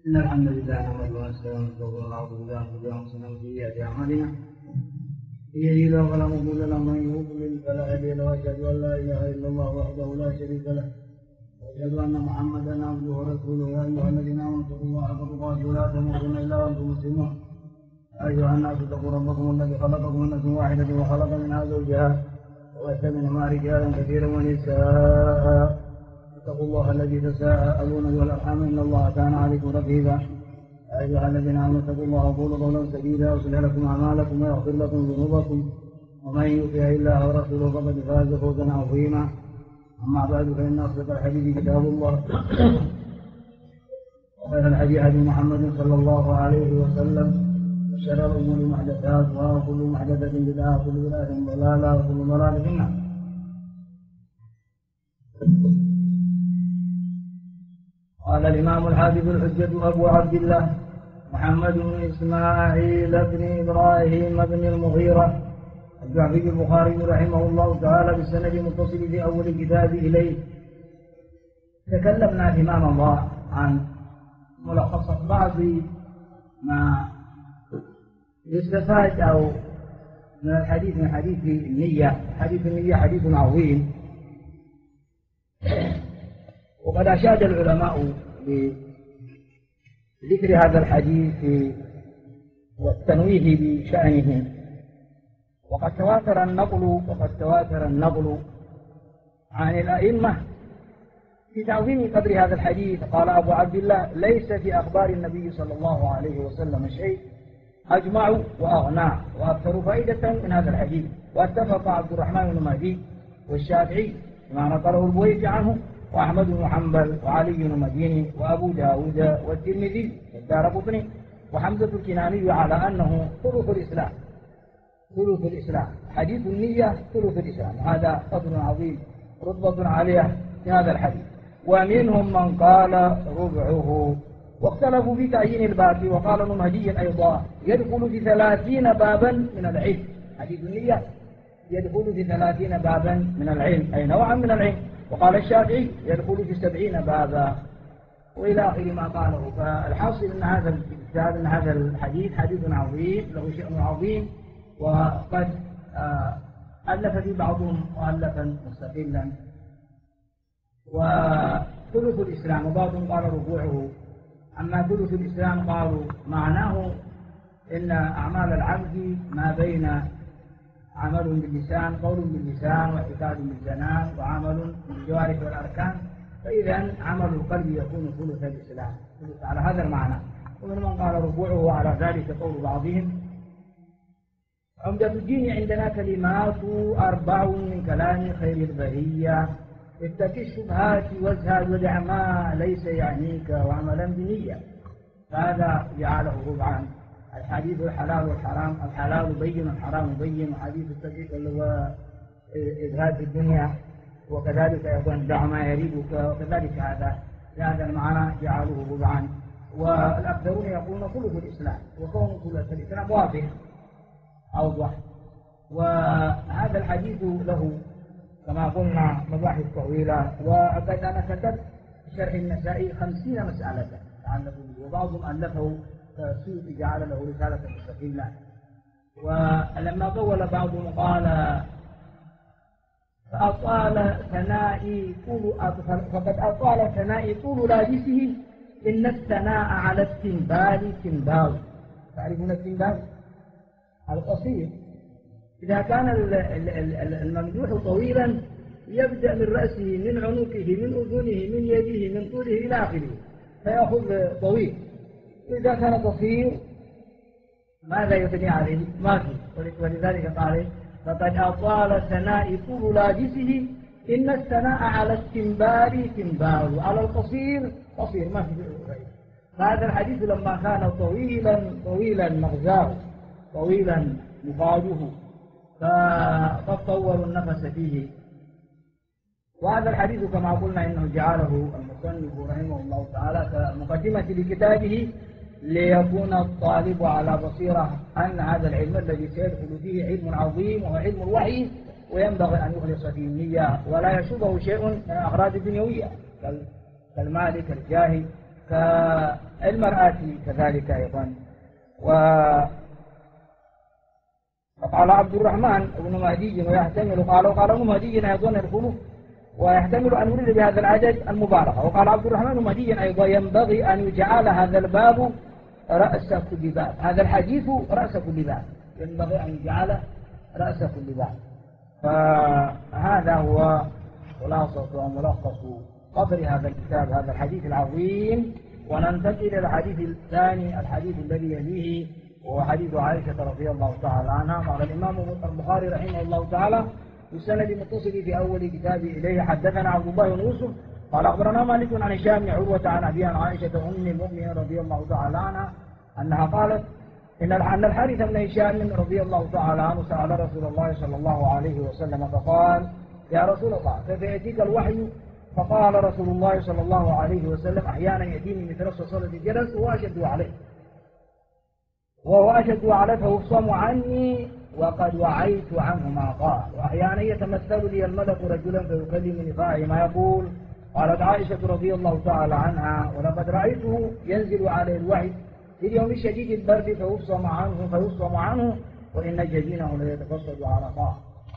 إن الحمد لله نحمده ونستعينه ونعوذ بالله من أنفسنا ومن سيئات أعمالنا من يهده الله فلا مضل له ومن يضلل فلا هادي له وأشهد أن لا إله إلا الله وحده لا شريك له وأشهد أن محمدا عبده ورسوله يا أيها الذين آمنوا اتقوا الله حق تقاته ولا تموتن إلا وأنتم مسلمون أيها الناس اتقوا ربكم الذي خلقكم من نفس واحدة وخلق منها زوجها وبث منهما رجالا كثيرا ونساء اتقوا الله الذي تساءلون به والأرحام إن الله كان عليكم رقيبا أيها الذين آمنوا اتقوا الله وقولوا قولا سديدا يصلح لكم أعمالكم ويغفر لكم ذنوبكم ومن يطع الله ورسوله فقد فاز فوزا عظيما أما بعد فإن أصدق الحديث كتاب الله وخير الهدي هدي محمد صلى الله عليه وسلم وشر الأمور محدثاتها وكل محدثة بدعة وكل بدعة ضلالة وكل ضلالة في النار. قال الإمام الحافظ الحجة أبو عبد الله محمد بن إسماعيل بن إبراهيم بن المغيرة الجعفي البخاري رحمه الله تعالى بالسند المتصل في أول كتاب إليه. تكلمنا إمام الله عن ملخص بعض ما يستفاد أو من الحديث من حديث النية. حديث النية حديث عظيم، وقد أشاد العلماء بذكر هذا الحديث والتنويه بشأنه، وقد تواتر النقل عن الأئمة في تعظيم قدر هذا الحديث. قال أبو عبد الله: ليس في أخبار النبي صلى الله عليه وسلم شيء أجمع وأغنى وأكثر فائدة من هذا الحديث. واتفق عبد الرحمن بن مهدي والشافعي بما نقله البويهقي عنه وأحمد بن حنبل وعلي بن مديني وأبو داود والترمذي والدارقطني وحمزة الكناني على أنه ثلث الإسلام. حديث النية ثلث الإسلام، هذا قدر عظيم رتبة عالية في هذا الحديث. ومنهم من قال ربعه، واختلفوا في تعيين الباب. وقال ابن مهدي أيضا: يدخل في 30 بابا من العلم. حديث النية يدخل في 30 بابا من العلم، أي نوعا من العلم. وقال الشافعي: يدخل في 70 بابا، وإلى آخر ما قاله. فالحاصل أن هذا الحديث حديث عظيم له شأن عظيم، وقد ألف في بعضهم مؤلفا مستقلا. وثلث الإسلام، وبعضهم قال ربوعه. أما ثلث الإسلام قالوا معناه إن أعمال العبد ما بين عمل باللسان، قول باللسان، واعتقاد بالجنان، وعمل بالجوارح والأركان. فإذا عمل القلب يكون ثلث الإسلام، ثلث على هذا المعنى. ومن من قال ربوعه على ذلك قول بعضهم. عمدة الدين عندنا كلمات 4 من كلام خير البرية: اتق الشبهات وازهد ودع ما ليس يعنيك وعملا بنية. فهذا جعله ربعا: الحديث الحلال والحرام، الحلال بين الحرام بين، وحديث التقي اللي هو إزهاد في الدنيا، وكذلك أيضا دع ما يريبك، وكذلك هذا المعنى جعله ربعا. والأكثرون يقولون ثلث الإسلام، وكون ثلث الإسلام واضح أوضح. وهذا الحديث له كما قلنا مباحث طويلة، وقد أنا كتبت شرح النسائي 50 مسألة تعلقوا به، وبعضهم ألفه كالسيوطي جعل له رسالة مستقلة. ولما طول بعضهم قال: فقد أطال ثنائي طول لابسه، إن الثناء على التنبال تنبال. تعرفون التنبال؟ القصير. إذا كان الممدوح طويلا يبدأ من رأسه، من عنقه، من أذنه، من يده، من طوله إلى آخره، فيأخذ طويل. إذا كان قصير ماذا يثني عليه؟ ما في. ولذلك قال: فقد أطال ثناء طول لابسه، إن الثناء على التنبال تنبال، على القصير قصير، ما في غير. فهذا الحديث لما كان طويلا مغزاه، طويلا مفاده، فقد طولوا النفس فيه. وهذا الحديث كما قلنا إنه جعله المصنف رحمه الله تعالى كمقدمة لكتابه، ليكون الطالب على بصيرة أن هذا العلم الذي سيدخل فيه علم عظيم وهو علم الوحي، وينبغي أن يخلص فيه النية ولا يشوبه شيء من الأغراض الدنيوية كالمال كالجاه المرآتي كذلك أيضا. وقال عبد الرحمن بن مهدي ويحتمل قال ابن مهدي أيضا يدخل ويحتمل أن يريد بهذا العدد المبالغة. وقال عبد الرحمن بن مهدي أيضا ينبغي أن يجعل هذا الباب رأس كل باب، هذا الحديث رأس كل باب، ينبغي أن يجعل رأس كل باب. فهذا هو خلاصة وملخص قدر هذا الكتاب، هذا الحديث العظيم. وننتقل إلى الحديث الثاني، الحديث الذي يليه، وهو حديث عائشة رضي الله تعالى عنها. قال الإمام البخاري رحمه الله تعالى بسند متصل في أول كتابه إليه: حدثنا عبد الله بن يوسف قال أخبرنا مالك عن هشام بن عروة عن أبي عن عائشة أم المؤمنين رضي الله تعالى عنها أنها قالت إن الحارث بن هشام رضي الله تعالى عنه سأل رسول الله صلى الله عليه وسلم فقال: يا رسول الله كيف يأتيك الوحي؟ فقال رسول الله صلى الله عليه وسلم: أحيانا يأتيني مثل صلاة الجلس وهو أشد عليه فيفصم عني وقد وعيت عنه ما قال، وأحيانا يتمثل لي الملك رجلا فيكلمني فاعي ما يقول. قالت عائشة رضي الله تعالى عنها: ولقد رأيته ينزل عليه الوحي في اليوم الشديد البرد فيفصم عنه وإن جبينه ليتفصل على طاعة.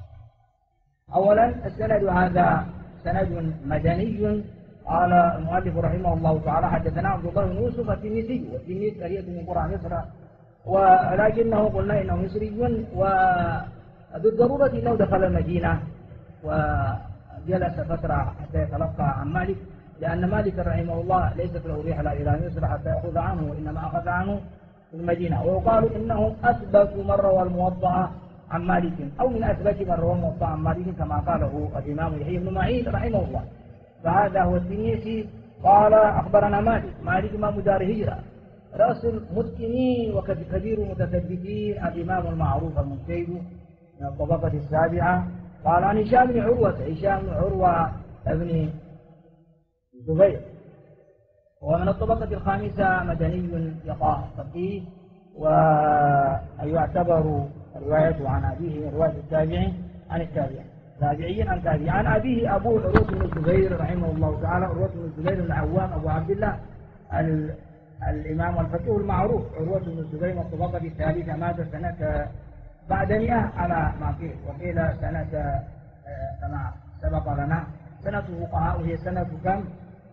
أولا السند هذا سند مدني. قال المؤلف رحمه الله تعالى: حدثنا عبد الله بن يوسف التنيسي، والتنيس قرية من قرى مصر، ولكنه قلنا إنه مصري، وبالضرورة أنه دخل المدينة وجلس فترة حتى يتلقى عن مالك، لأن مالك رحمه الله ليست له رحلة إلى مصر حتى يأخذ عنه، وإنما أخذ عنه في المدينة. ويقال إنه أثبت من روى الموطأ عن مالك، أو من أثبت من روى الموطأ عن مالك كما قاله الإمام يحيى بن معين رحمه الله. فهذا هو التنيسي. قال أخبرنا مالك إمام دار هجرة، رأس المتقنين وكبير المتثبتين، الإمام المعروف المجتهد من الطبقة السابعة. قال عن هشام بن عروة ابن الزبير، ومن الطبقة الخامسة، مدني يقع فقيه، ويعتبر روايته عن أبيه من رواية التابعين عن التابعين، تابعي عن تابعي عن أبيه أبوه عروة بن الزبير رحمه الله تعالى. عروة بن الزبير بن عوام أبو عبد الله الإمام الفقيه المعروف عروة بن الزبير من الطبقة الثالثة، مات سنة بعد 100 على ما قيل، وقيل سنة كما سبق لنا. سنة فقهاء هي سنة كم؟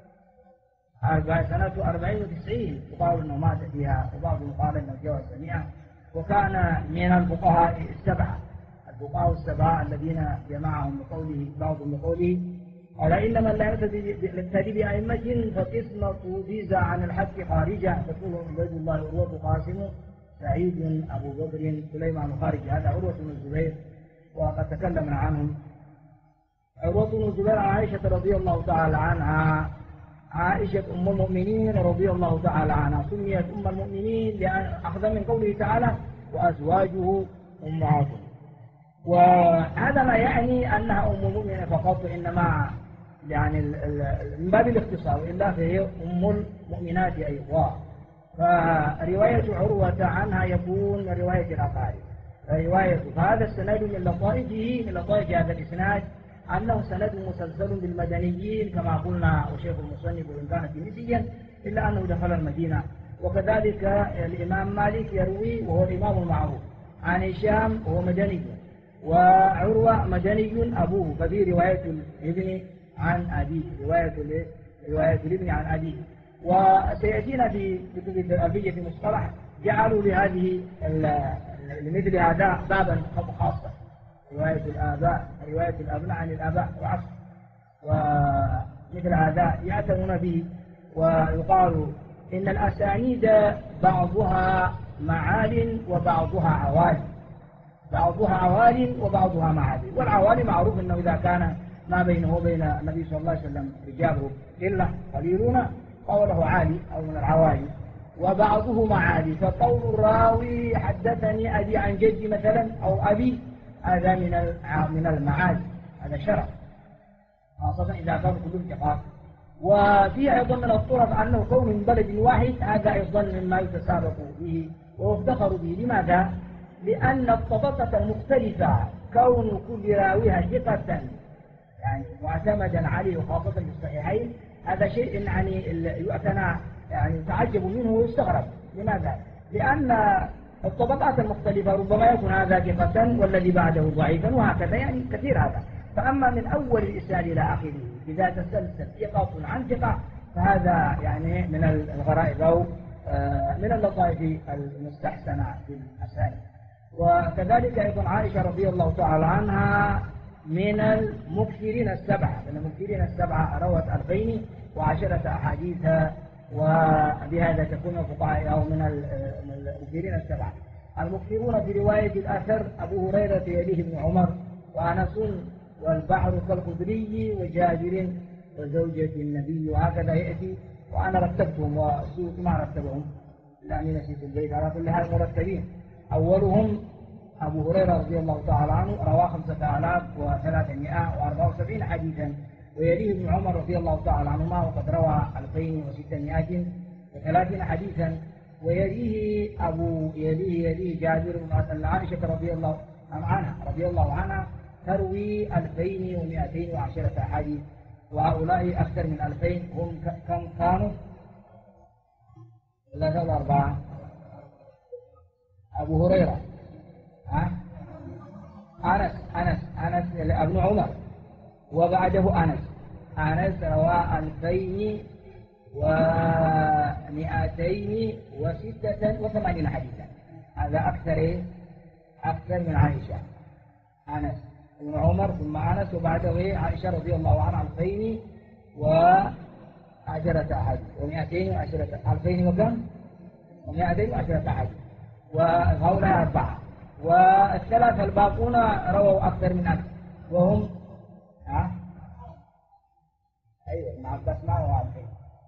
سنة 94 يقال أنه مات فيها، وبعضهم قال أنه جاوز 100. وكان من الفقهاء السبعة الذين جمعهم بقوله بعضهم بقوله: على إن من لا يقتدي بأئمة فقسمة فيزا عن الحق خارجة، تقول عبيد الله عروة قاسم سعيد أبو بكر سليمان خارجة. هذا عروة بن الزبير، وقد تكلمنا عنهم. عروة بن الزبير عن عائشة رضي الله تعالى عنها. عائشة أم المؤمنين رضي الله تعالى عنها سميت أم المؤمنين لأن أخذ من قوله تعالى: وأزواجه أمهاتهم. وهذا ما يعني أنها أم المؤمنين فقط، إنما يعني من باب الاختصار، إلا فهي أم المؤمنات أيضا. فرواية عروة عنها يكون من رواية الأقارب. فهذا السند من لطائف هذا الإسناد أنه سند مسلسل بالمدنيين كما قلنا، وشيخ المصنف وإن كان تونسيا إلا أنه دخل المدينة. وكذلك الإمام مالك يروي وهو الإمام المعروف عن هشام وهو مدني، وعروة مدني أبوه، ففي رواية الابن عن أبيه، رواية الابن عن أبيه. وسيأتينا في كتب الألفية في مصطلح جعلوا لمثل هذا بابا خاصة، رواية الأبناء عن الآباء وعصر، ومثل هذا يعتنون به. ويقال إن الأسانيد بعضها معال وبعضها عوال، وبعضها معال. والعوالي معروف أنه إذا كان ما بينه وبين النبي صلى الله عليه وسلم رجاله إلا قليلون قوله عالي أو من العوالي، وبعضه معالي. فقول الراوي حدثني أبي عن جدي مثلا أو أبي، هذا من المعالي، هذا شرف، خاصة إذا كان كلهم ثقات. وفي أيضا من الطرق أنه كون من بلد واحد، هذا أيضا مما يتسابق به ويفتخر به. لماذا؟ لأن الطبقة المختلفة كون كل راويها ثقة يعني معتمدا عليه، خاصة في الصحيحين، هذا شيء يعني يعتنى يعني تعجب منه ويستغرب. لماذا؟ لأن الطبقات المختلفة ربما يكون هذا ثقة والذي بعده ضعيفا وهكذا، يعني كثير هذا. فأما من أول الإسناد إلى آخره إذا تسلسل ثقة عن ثقة فهذا يعني من الغرائب أو من اللطائف المستحسنة في الأسانيد. وكذلك أيضا عائشة رضي الله تعالى عنها من المكثرين السبعة، من المكثرين السبعة روت 2010 أحاديث، وبهذا تكون فقهاء أو من المكثرين السبعة. المكثرون في رواية الأثر أبو هريرة يليه ابن عمر وأنس والبحر كالخدري وجابر وزوجة النبي، وهكذا يأتي. وأنا رتبتهم والسيوطي ما رتبهم لأني نسيت البيت. على كل حال مرتبين. أولهم أبو هريرة رضي الله تعالى عنه رواه 5374 حديثا، ويليه ابن عمر رضي الله تعالى عنهما وقد روى 2630 حديثا، ويليه جابر بن عائشة رضي الله عنها تروي 2210 أحاديث. وهؤلاء أكثر من 2000 هم كم كانوا؟ 3 أو 4. أبو هريرة أنس ابن عمر، وبعده أنس روى 2286 حديثا. هذا أكثر من عائشة. أنس ابن عمر ثم أنس وبعده عائشة رضي الله عنها 2010 أحاديث و210 2000 وكم؟ و210 أحاديث. وهؤلاء 4. والثلاثة الباقون رووا أكثر من 1000 وهم أيوة ابن عباس ما روى 2000.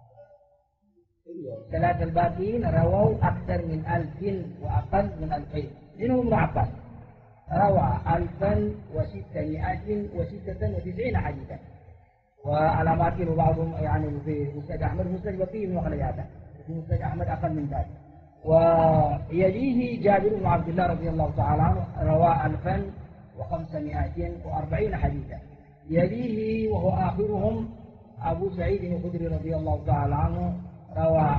الثلاثة الباقين رووا أكثر من 1000 وأقل من 2000. منهم ابن عباس روى 1696 حديثا. وعلى ما كانوا بعضهم يعني في مسند أحمد مسند بقي من مخرجاته، في مسند أحمد أقل من ذلك. ويليه جابر بن عبد الله رضي الله تعالى عنه روى 1540 حديثا. يليه وهو آخرهم أبو سعيد الخدري رضي الله تعالى عنه روى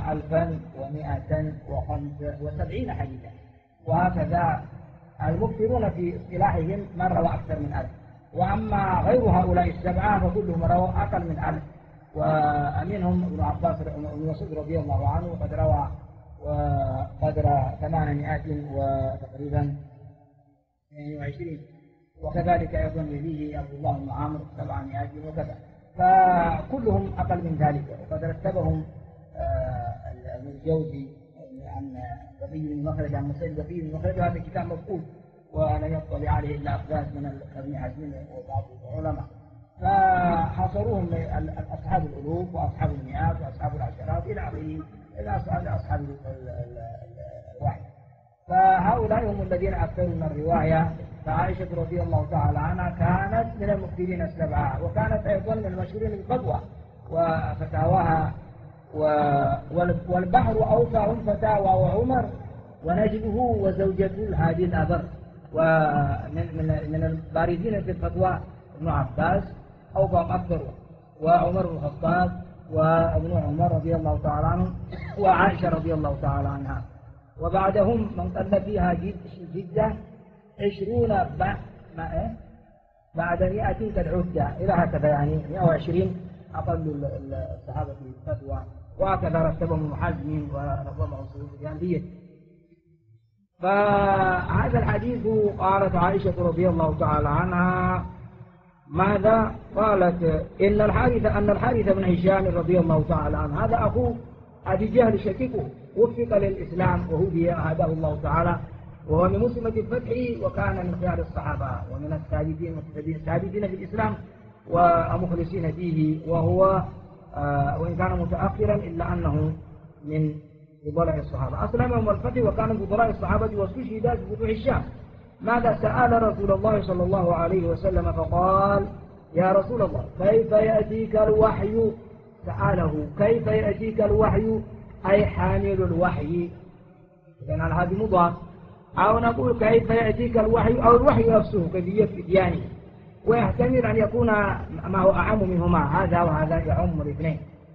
1175 حديثا. وهكذا المكثرون في اصطلاحهم من روى أكثر من 1000. وأما غير هؤلاء السبعة فكلهم روى أقل من 1000. ومنهم ابن عباس بن مسعود رضي الله عنه وقد روى قدر 800 وتقريبا 22. وكذلك أيضا يليه عبد الله بن عمرو 700 وكذا. فكلهم أقل من ذلك. وقد رتبهم ابن الجوزي عن بقي بن مخرج عن مسعود بقي بن مخرج. هذا كتاب مفقود ولم يطلع عليه إلا أقداس من ابن حزم وبعض العلماء. فحصروهم أصحاب الألوف وأصحاب المئات وأصحاب العشرات إلى آخره إلى أصحاب الوحي. فهؤلاء هم الذين أكثروا من الرواية. فعائشة رضي الله تعالى عنها كانت من المكثرين السبعة، وكانت أيضا من المشهورين بالقدوة وفتاواها. والبحر أوسع فتاوى وعمر ونجده وزوجته الهادي الأبر. ومن البارزين في الفتوى ابن عباس أو فهم أكثر، وعمر بن الخطاب وابن عمر رضي الله تعالى عنه وعائشة رضي الله تعالى عنها. وبعدهم من قل فيها جدة 20 بعد 100 كالعدة إلى هكذا، يعني 120 أقل الصحابة في الفتوى. وهكذا رتبهم ابن حزم ورتبهم السفيانية. فهذا الحديث قالت عائشة رضي الله تعالى عنها ماذا؟ قالت أن الحارث بن هشام رضي الله تعالى عنه هذا أخوه أبي جهل شكيكه، وفق للإسلام وهدي هداه الله تعالى، وهو من مسلمة الفتح وكان من خيار الصحابة ومن السابقين في الإسلام ومخلصين فيه. وهو وإن كان متأخرا إلا أنه من فضلاء الصحابة. أسلم يوم الفتح وكان من فضلاء الصحابة واستشهد في فتوح الشام. ماذا؟ سأل رسول الله صلى الله عليه وسلم فقال يا رسول الله كيف يأتيك الوحي؟ سأله كيف يأتيك الوحي أي حامل الوحي، إذن على هذه مضاف. أو نقول كيف يأتيك الوحي أو الوحي نفسه كيفية إتيانه، ويحتمل أن يكون ما هو أعم منهما، هذا وهذا يعم الاثنين.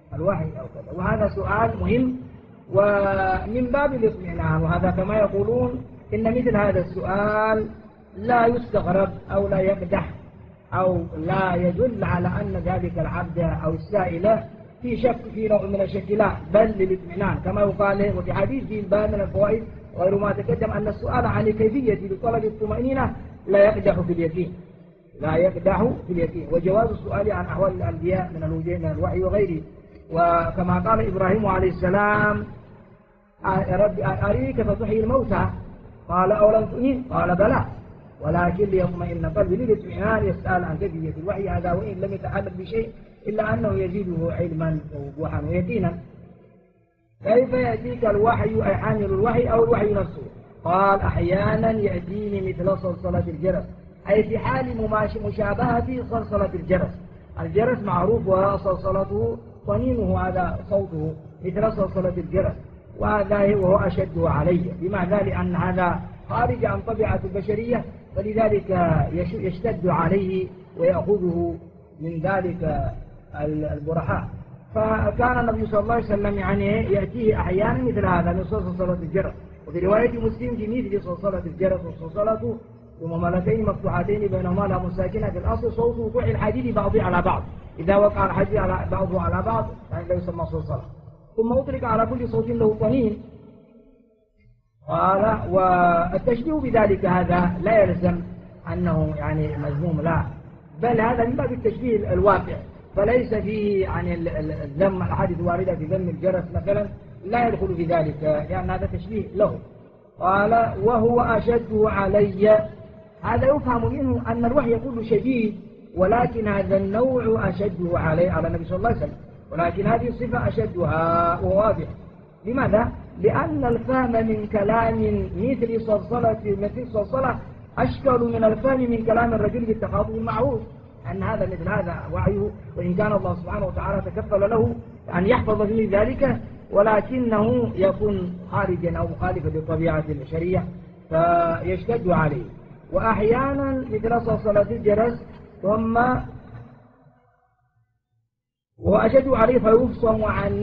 الوحي أو كذا. وهذا سؤال مهم ومن باب الاطمئنان، وهذا كما يقولون إن مثل هذا السؤال لا يستغرب أو لا يقدح أو لا يدل على أن ذلك العبد أو السائل في شك، في نوع من الشك، لا، بل للاطمئنان كما يقال. وفي حديث في الباب من الفوائد غير ما تقدم أن السؤال عن الكيفية لطلب الطمأنينة لا يقدح في اليقين، لا يقدح في اليقين. وجواز السؤال عن أحوال الأنبياء من الوجه من الوحي وغيره. وكما قال إبراهيم عليه السلام: رب أريك فتحيي الموتى، قال أولم تؤمن؟ قال بلى ولكن ليطمئن قلبي. للاطمئنان يسأل عن كيفية الوحي، هذا وإن لم يتعلق بشيء إلا أنه يزيده علما ووضوحا ويقينا. كيف يأتيك الوحي أي حامل الوحي أو الوحي نفسه؟ قال: أحيانا يأتيني مثل صلصلة الجرس، أي في حال مشابهة صلصلة الجرس. الجرس معروف وصلصلته طنينه، هذا صوته مثل صلصلة الجرس، وهذا وهو أشده علي، بمعنى لأن هذا خارج عن طبيعة البشرية، فلذلك يشتد عليه ويأخذه من ذلك البرحاء. فكان النبي صلى الله عليه وسلم يعني يأتيه أحيانا مثل هذا من صلصلة الجرس. وفي رواية مسلم في مثل صلصلة الجرس، والصلصلة ثم ملكين مفتوحتين بينهما لام ساكنة في الأصل، صوت وقوع الحديد بعضه على بعض، إذا وقع الحديد على بعضه على بعض يعني لا يسمى صلصلة. ثم أطلق على كل صوت له طنين. قال: والتشبيه بذلك هذا لا يلزم أنه يعني مذموم، لا، بل هذا من باب التشبيه الواقع، فليس فيه يعني الذم. الحديث واردة في ذم الجرس مثلا لا يدخل في ذلك، يعني هذا تشبيه له. قال: وهو أشده علي، هذا يفهم منه أن الوحي يقول شديد، ولكن هذا النوع أشده عليه على النبي صلى الله عليه وسلم، ولكن هذه الصفة أشدها وواضح. لماذا؟ لأن الفهم من كلام مثل صلصلة أشكل من الفهم من كلام الرجل بالتخاطب المعروف، أن هذا مثل هذا وعيه، وإن كان الله سبحانه وتعالى تكفل له أن يحفظ فيه ذلك، ولكنه يكون خارجا أو مخالفا للطبيعة البشرية فيشتد عليه. وأحيانا مثل صلصلة الجرس، ثم وأشد عليه فيفصم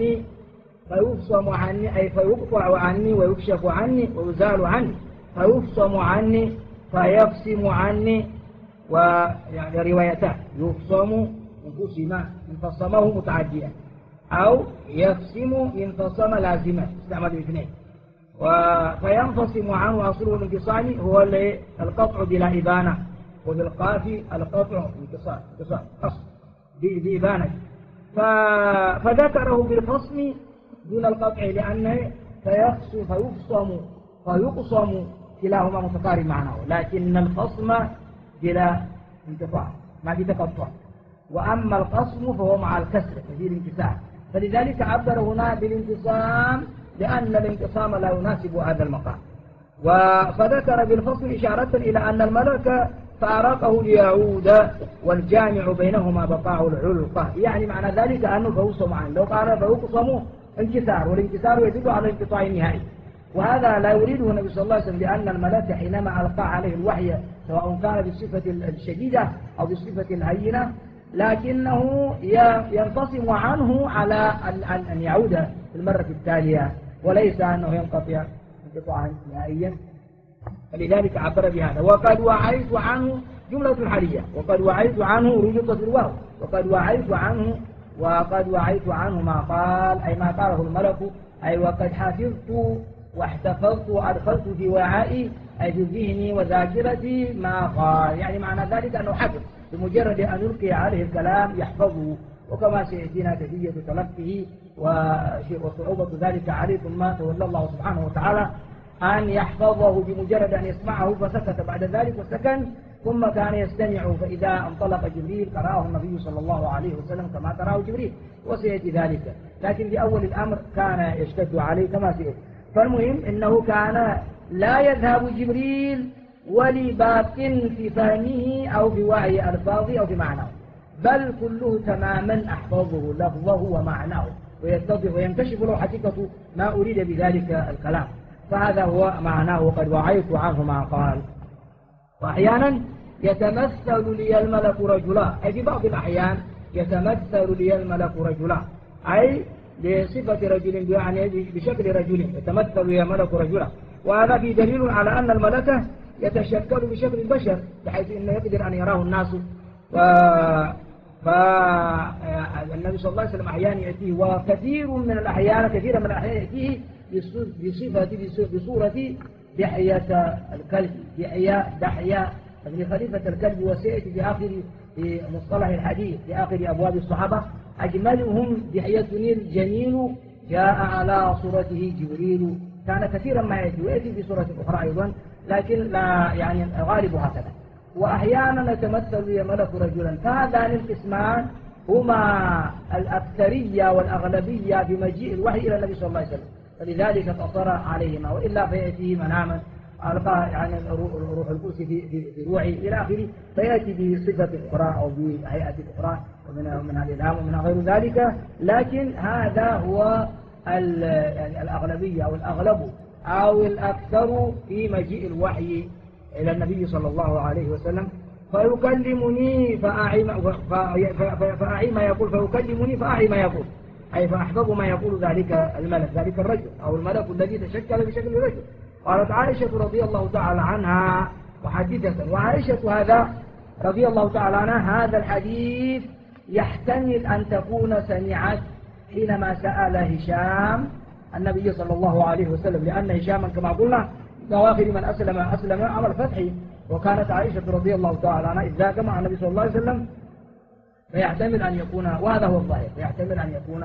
عني أي فيقطع عني ويكشف عني ويزال عني، فيفصم عني فيفصم عني. ويعني روايتان: يفصم انفصمه متعديا، أو يفصم انفصم لازما، استعمل الاثنين. فينفصم عنه أصله الانفصام هو القطع بلا إبانة، وبالقاف القطع انفصام قصد بإبانة. فذكره بالفصم دون القطع لأنه فيقصم كلاهما متقارب معناه، لكن الفصم بلا انقطاع ما في تقطع، وأما القصم فهو مع الكسر في الانقسام، فلذلك عبر هنا بالانقسام لأن الانقسام لا يناسب هذا المقام. فذكر بالفصل إشارة إلى أن الملك فارقه ليعود، والجامع بينهما بقاء العلقة، يعني معنى ذلك أنه فيقسم عنه. لو قال فيقسم انكسار، والانكسار يدل على الانقطاع النهائي، وهذا لا يريده النبي صلى الله عليه وسلم، لأن الملك حينما ألقى عليه الوحي سواء كان بالصفة الشديدة أو بالصفة الهينة، لكنه ينفصم عنه على أن يعود في المرة التالية، وليس أنه ينقطع انقطاعا نهائيا. فلذلك عبر بهذا. وقد وعيت عنه جملة حالية، وقد وعيت عنه رجطت الواو، وقد وعيت عنه ما قال، أي ما قاله الملك، أي وقد حفظت واحتفظت وأدخلت في وعائي، أي في ذهني وذاكرتي ما قال، يعني معنى ذلك أنه حفظ بمجرد أن يلقي عليه الكلام يحفظه. وكما سيأتينا كيفية تلقيه وصعوبة ذلك عليه، ثم تولى الله سبحانه وتعالى أن يحفظه بمجرد أن يسمعه، فسكت بعد ذلك وسكن، ثم كان يستمع، فإذا انطلق جبريل قرأه النبي صلى الله عليه وسلم كما قرأه جبريل، وسيأتي ذلك. لكن في أول الأمر كان يشتد عليه كما سيأتي. فالمهم إنه كان لا يذهب جبريل ولباق في فهمه أو في وعي ألفاظه أو في معناه، بل كله تماما أحفظه لفظه ومعناه، ويتضح وينكشف له حقيقة ما أريد بذلك الكلام. فهذا هو معناه وقد وعيت عنه ما قال. وأحيانا يتمثل لي الملك رجلا، أي في بعض الأحيان يتمثل لي الملك رجلا، أي بصفة رجل يعني بشكل رجل يتمثل يا ملك رجلا. وهذا في دليل على أن الملكة يتشكل بشكل البشر بحيث أنه يقدر أن يراه الناس. فالنبي صلى الله عليه وسلم أحيانا يأتيه، وكثير من الأحيان يأتيه بصورة دحية الكلب، دحية ابن خليفة الكلب. وسيأتي في مصطلح الحديث في آخر أبواب الصحابة أجملهم دحية الجميل جاء على صورته جبريل. كان كثيرا ما يأتي ويأتي بصورة أخرى أيضا، لكن لا يعني غالب هكذا. وأحيانا يتمثل يملك رجلا. فهذان القسمان هما الأكثرية والأغلبية بمجيء الوحي إلى النبي صلى الله عليه وسلم، فلذلك اقتصر عليهما، وإلا فيأتيه مناما ألقى يعني روح القدس في روعي إلى آخره، فيأتي بصفة أخرى أو بهيئة أخرى ومنها الإلهام ومنها غير ذلك. لكن هذا هو يعني الأغلبية أو الأغلب أو الأكثر في مجيء الوحي إلى النبي صلى الله عليه وسلم. فيكلمني فأعي ما يقول، فيكلمني فأعي ما يقول، أي فأحفظ ما يقول ذلك الملك، ذلك الرجل أو الملك الذي تشكل بشكل رجل. قالت عائشة رضي الله تعالى عنها محدثة، وعائشة هذا رضي الله تعالى عنها هذا الحديث يحتمل أن تكون سمعت حينما سأل هشام النبي صلى الله عليه وسلم، لأن هشاما كما قلنا أواخر من أسلم عام الفتح، وكانت عائشة رضي الله تعالى عنها إذ ذاك مع النبي صلى الله عليه وسلم. فيحتمل أن يكون، وهذا هو الظاهر، فيحتمل أن يكون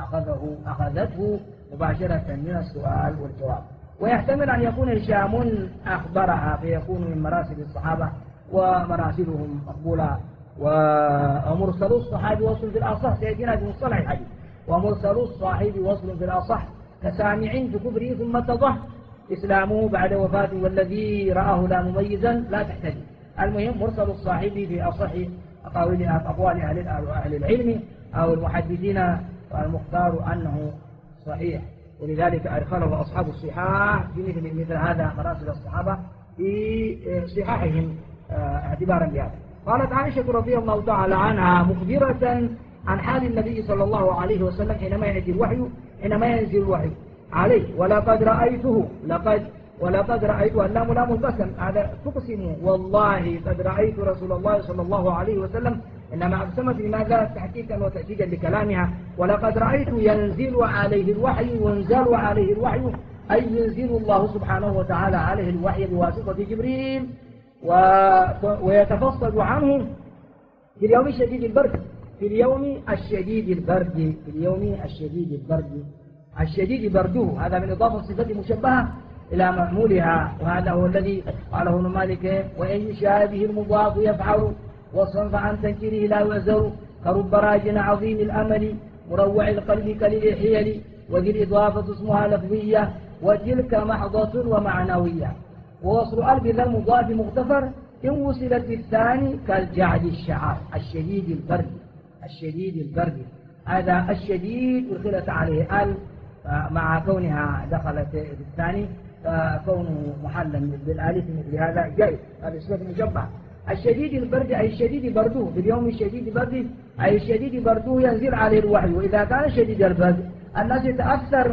أخذته مباشرة من السؤال والجواب، ويحتمل أن يكون هشام أخبرها فيكون من مراسل الصحابة ومراسلهم مقبولة. ومرسل الصحابي وصل في الأصح، سيأتينا في مصطلح الحديث، ومرسل الصاحب وصل في الأصح كسامع بكبره ثم اتضح إسلامه بعد وفاته، والذي رآه لا مميزا لا تحتدي. المهم مرسل الصاحب في أصح أقوال أهل العلم أو المحدثين، والمختار أنه صحيح، ولذلك أدخله أصحاب الصحاح في مثل هذا مراسل الصحابة في صحاحهم اعتبارا بهذا. قالت عائشة رضي الله تعالى عنها مخبرة عن حال النبي صلى الله عليه وسلم حينما ينزل الوحي عليه، ولقد رأيته، ولقد رأيته اللام لام القسم، هذا تقسم والله قد رأيت رسول الله صلى الله عليه وسلم، إنما أقسمت لماذا؟ تحقيقا وتأكيدا لكلامها. ولقد رأيت ينزل عليه الوحي، وينزل عليه الوحي أي ينزل الله سبحانه وتعالى عليه الوحي بواسطة جبريل، ويتفصل عنه في اليوم الشديد البرد، في اليوم الشديد البرد، في اليوم الشديد البرد، الشديد برده، هذا من إضافة صفة مشبهة إلى معمولها. وهذا هو الذي قاله ابن مالك: وإن يشابه المضاف يفعل وصفا عن تنكيره لا يعذر، كرب راج عظيم الأمل مروع القلب كالإحيل، وذي الإضافة اسمها لفظية، وتلك محضة ومعنوية. ووصل ألف ذا المضاف مغتفر إن وصلت بالثاني كالجعد الشعار، الشديد البرد، الشديد البرد، هذا الشديد أدخلت عليه ال مع كونها دخلت في الثاني، فكونه محلا بالالف مثل هذا جائز، هذا صفة مشبهة. الشديد البرد أي الشديد برده، في اليوم الشديد برد أي الشديد برده ينزل عليه الوحي. وإذا كان شديد البرد الناس يتأثر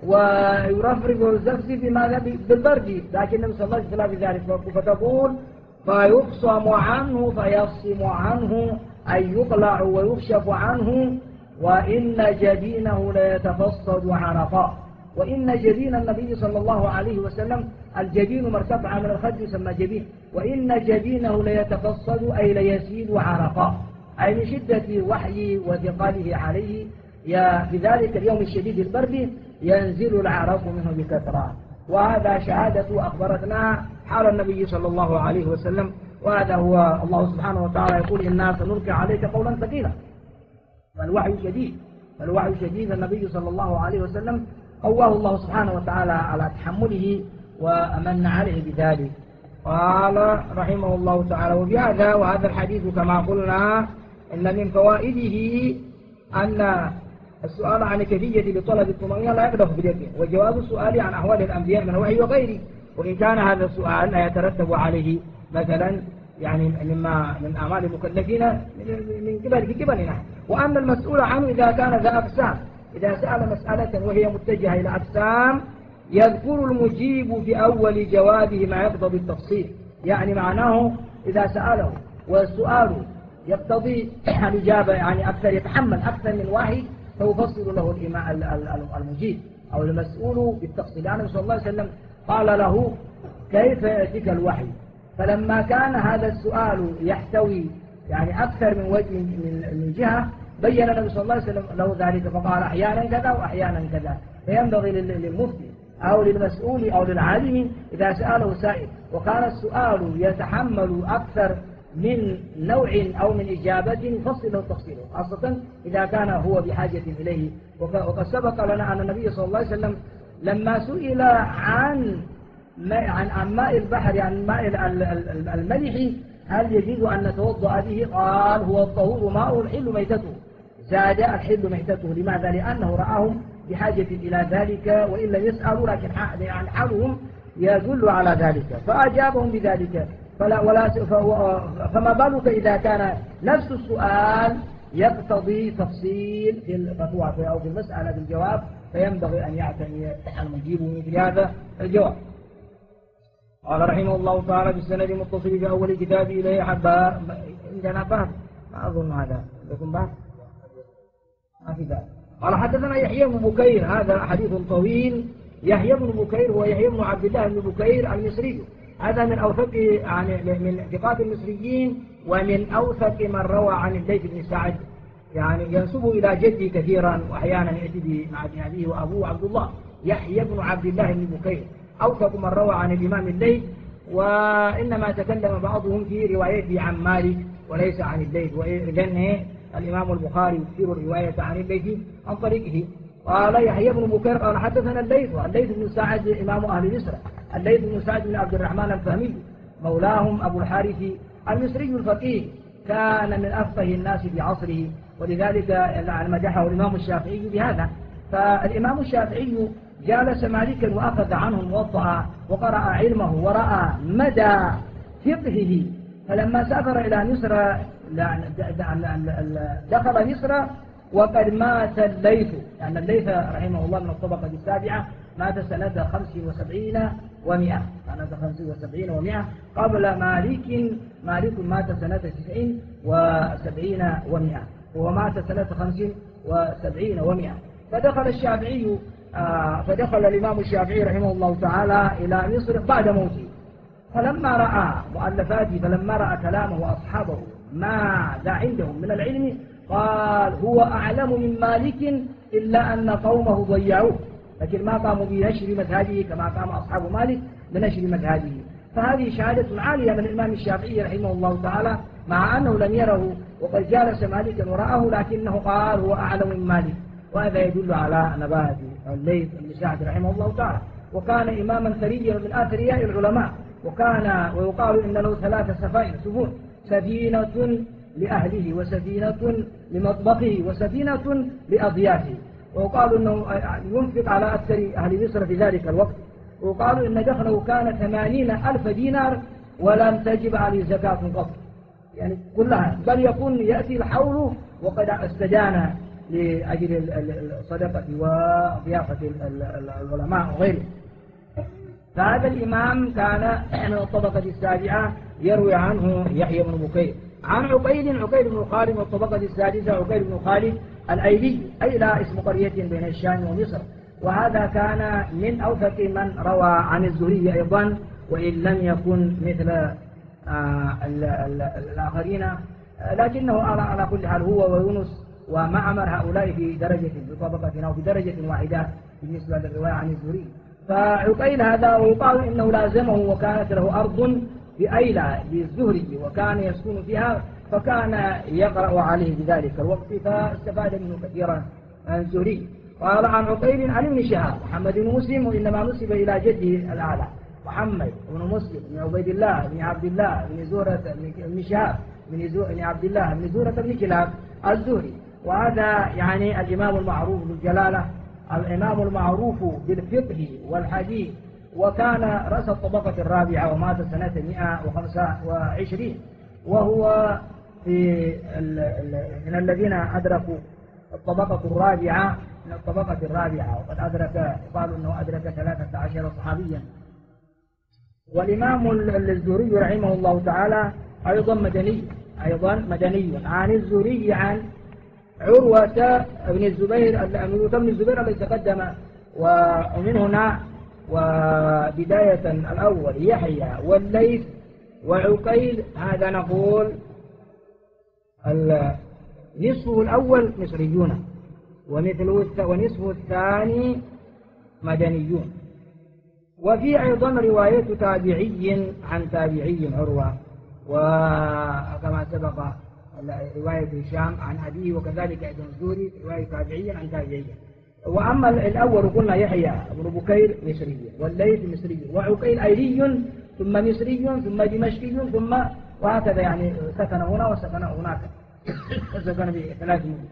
ويرفرف ويزفزف بماذا؟ بالبرد، لكن النبي صلى الله عليه وسلم في ذلك فتقول: فيقصم عنه، فيقصم عنه أي يقلع ويكشف عنه، وإن جبينه ليتفصد عرقا. وإن جبين النبي صلى الله عليه وسلم، الجبين مرتفع من الخد يسمى جبين، وإن جبينه ليتفصد أي ليسيل عرقا، أي من شدة وحي وثقله عليه في ذلك اليوم الشديد البرد ينزل العرق منه بكثرة. وهذا شهادة أخبرتنا حال النبي صلى الله عليه وسلم. وهذا هو الله سبحانه وتعالى يقول: إنا سنلقي عليك قولا ثقيلا. فالوحي شديد، فالوحي شديد. النبي صلى الله عليه وسلم قواه الله سبحانه وتعالى على تحمله وأمن عليه بذلك. قال رحمه الله تعالى: وبهذا، وهذا الحديث كما قلنا إن من فوائده أن السؤال عن كيفية لطلب الطمأنينة لا يقدح باليقين، وجواب السؤال عن أحوال الأنبياء من الوحي وغيره، وإن كان هذا السؤال لا يترتب عليه مثلا يعني من أعمال المكلفين من قبلنا. وأما المسؤول عنه إذا كان ذا أقسام، إذا سأل مسألة وهي متجهة إلى أقسام يذكر المجيب في أول جوابه ما يقتضي التفصيل، يعني معناه إذا سأله والسؤال يقتضي الإجابة يعني أكثر، يتحمل أكثر من واحد فيفصل له المجيب أو المسؤول بالتفصيل. يعني صلى الله عليه وسلم قال له كيف يأتيك الوحي؟ فلما كان هذا السؤال يحتوي يعني أكثر من وجه من جهة بين النبي صلى الله عليه وسلم له ذلك، فقال أحيانا كذا وأحيانا كذا. فينبغي للمفتي أو للمسؤول أو للعالم إذا سأله سائل وكان السؤال يتحمل أكثر من نوع أو من إجابة يفصل له تفصيله، خاصة إذا كان هو بحاجة إليه. وقد سبق لنا أن النبي صلى الله عليه وسلم لما سئل عن ماء البحر، عن ماء الملح هل يجوز أن نتوضأ به؟ قال هو الطهور ماء الحل ميتته، زاد الحل ميتته. لماذا؟ لأنه رآهم بحاجة إلى ذلك وإن لم يسألوا، لكن يعني حالهم يدل على ذلك فأجابهم بذلك. فما بالك إذا كان نفس السؤال يقتضي تفصيل في الفتوى أو في المسألة بالجواب، فينبغي أن يعتني المجيب مثل هذا الجواب. قال رحمه الله تعالى بالسند المتصل في أول كتاب إليه حبار. عندنا باب ما أظن هذا لكم باب ما في باب. قال حدثنا يحيى بن بكير، هذا حديث طويل. يحيى بن بكير هو يحيى بن عبد الله بن بكير المصري، هذا من أوثق يعني من ثقات المصريين ومن أوثق من روى عن الليث بن سعد، يعني ينسب إلى جدي كثيرا وأحيانا يأتي مع أبيه وأبوه عبد الله. يحيى بن عبد الله بن بكير أوثق من روى عن الإمام الليث، وإنما تكلم بعضهم في روايته عن مالك وليس عن الليث، وإذن الإمام البخاري يكثر الرواية عن الليث عن طريقه. قال يحيى بن بكير قال حدثنا الليث بن سعد إمام أهل مصر، الليث بن سعد بن عبد الرحمن الفهمي مولاهم أبو الحارث المصري الفقيه، كان من أفقه الناس في عصره، ولذلك مدحه الإمام الشافعي بهذا. فالإمام الشافعي جالس مالكا وأخذ عنه موطأ وقرأ علمه ورأى مدى فقهه، فلما سافر إلى مصر دخل مصر وقد مات الليث، يعني الليث رحمه الله من الطبقة السابعة، مات سنة 75 و100، سنة 75 و100 قبل مالك مات سنة 79 و100، وهو مات سنة 75 و100. فدخل الإمام الشافعي رحمه الله تعالى إلى مصر بعد موته، فلما رأى مؤلفاته، فلما رأى كلامه وأصحابه ماذا عندهم من العلم، قال هو أعلم من مالك إلا أن قومه ضيعوه، لكن ما قاموا بنشر مذهبه كما قام أصحاب مالك بنشر مذهبه. فهذه شهادة عالية من الإمام الشافعي رحمه الله تعالى، مع أنه لم يره وقد جالس مالكا ورآه، لكنه قال هو أعلم من مالك، وهذا يدل على نباهة الليث بن سعد رحمه الله تعالى. وكان إماما ثريا من أثرياء العلماء، ويقال إن له 3 سفن، سفينة لأهله وسفينة لمطبخه وسفينة لأضيافه. وقالوا أنه ينفق على أكثر أهل مصر في ذلك الوقت، وقالوا إن دخله كان 80,000 دينار ولم تجب عليه زكاة قط، يعني كلها، بل يكون يأتي الحول وقد استدان لأجل الصدقة وضيافة العلماء وغيره. فهذا الإمام كان من الطبقة السابعة، يروي عنه يحيى بن بكير. عن عقيل بن خالد من الطبقة السادسة، عقيل بن خالد الأيلي، أيلى اسم قرية بين الشام ومصر، وهذا كان من أوثق من روى عن الزهري أيضا، وإن لم يكن مثل الآخرين، لكنه على كل حال هو ويونس ومعمر هؤلاء في درجة بطبقة أو في درجة واحدة بالنسبة للرواية عن الزهري. فعقيل هذا ويقال إنه لازمه، وكانت له أرض بأيلى للزهري وكان يسكن فيها، فكان يقرأ عليه بذلك الوقت، فاستفاد منه كثيرا الزهري. قال عن عقيل عن ابن شهاب محمد بن مسلم، وإنما نسب إلى جده الأعلى محمد بن مسلم بن عبيد الله بن عبد الله بن زهرة بن شهاب بن عبد الله بن زهرة بن كلاب الزهري. وهذا يعني الإمام المعروف بالجلالة، الإمام المعروف بالفقه والحديث، وكان رأس الطبقة الرابعة ومات سنة 125، وهو في من الذين أدركوا الطبقة الرابعة من الطبقة الرابعة، وقد أدرك قالوا أنه أدرك 13 صحابيا. والإمام الزهري رحمه الله تعالى أيضا مدني عن الزهري عن عروة بن الزبير الذي تقدم، ومن هنا وبداية الأول يحيى والليث وعقيل، هذا نقول نصفه الأول مصريون ونصفه الثاني مدنيون. وفي أيضا رواية تابعي عن تابعي عروة، وكما سبق رواية هشام عن أبيه، وكذلك أيضا الزهري رواية تابعي عن تابعي. وأما الأول قلنا يحيى بن بكير مصري، والليث مصري، وعقيل أيلي ثم مصري ثم دمشقي ثم وهكذا، يعني سكن هنا وسكن هناك وسكن بثلاث مدن.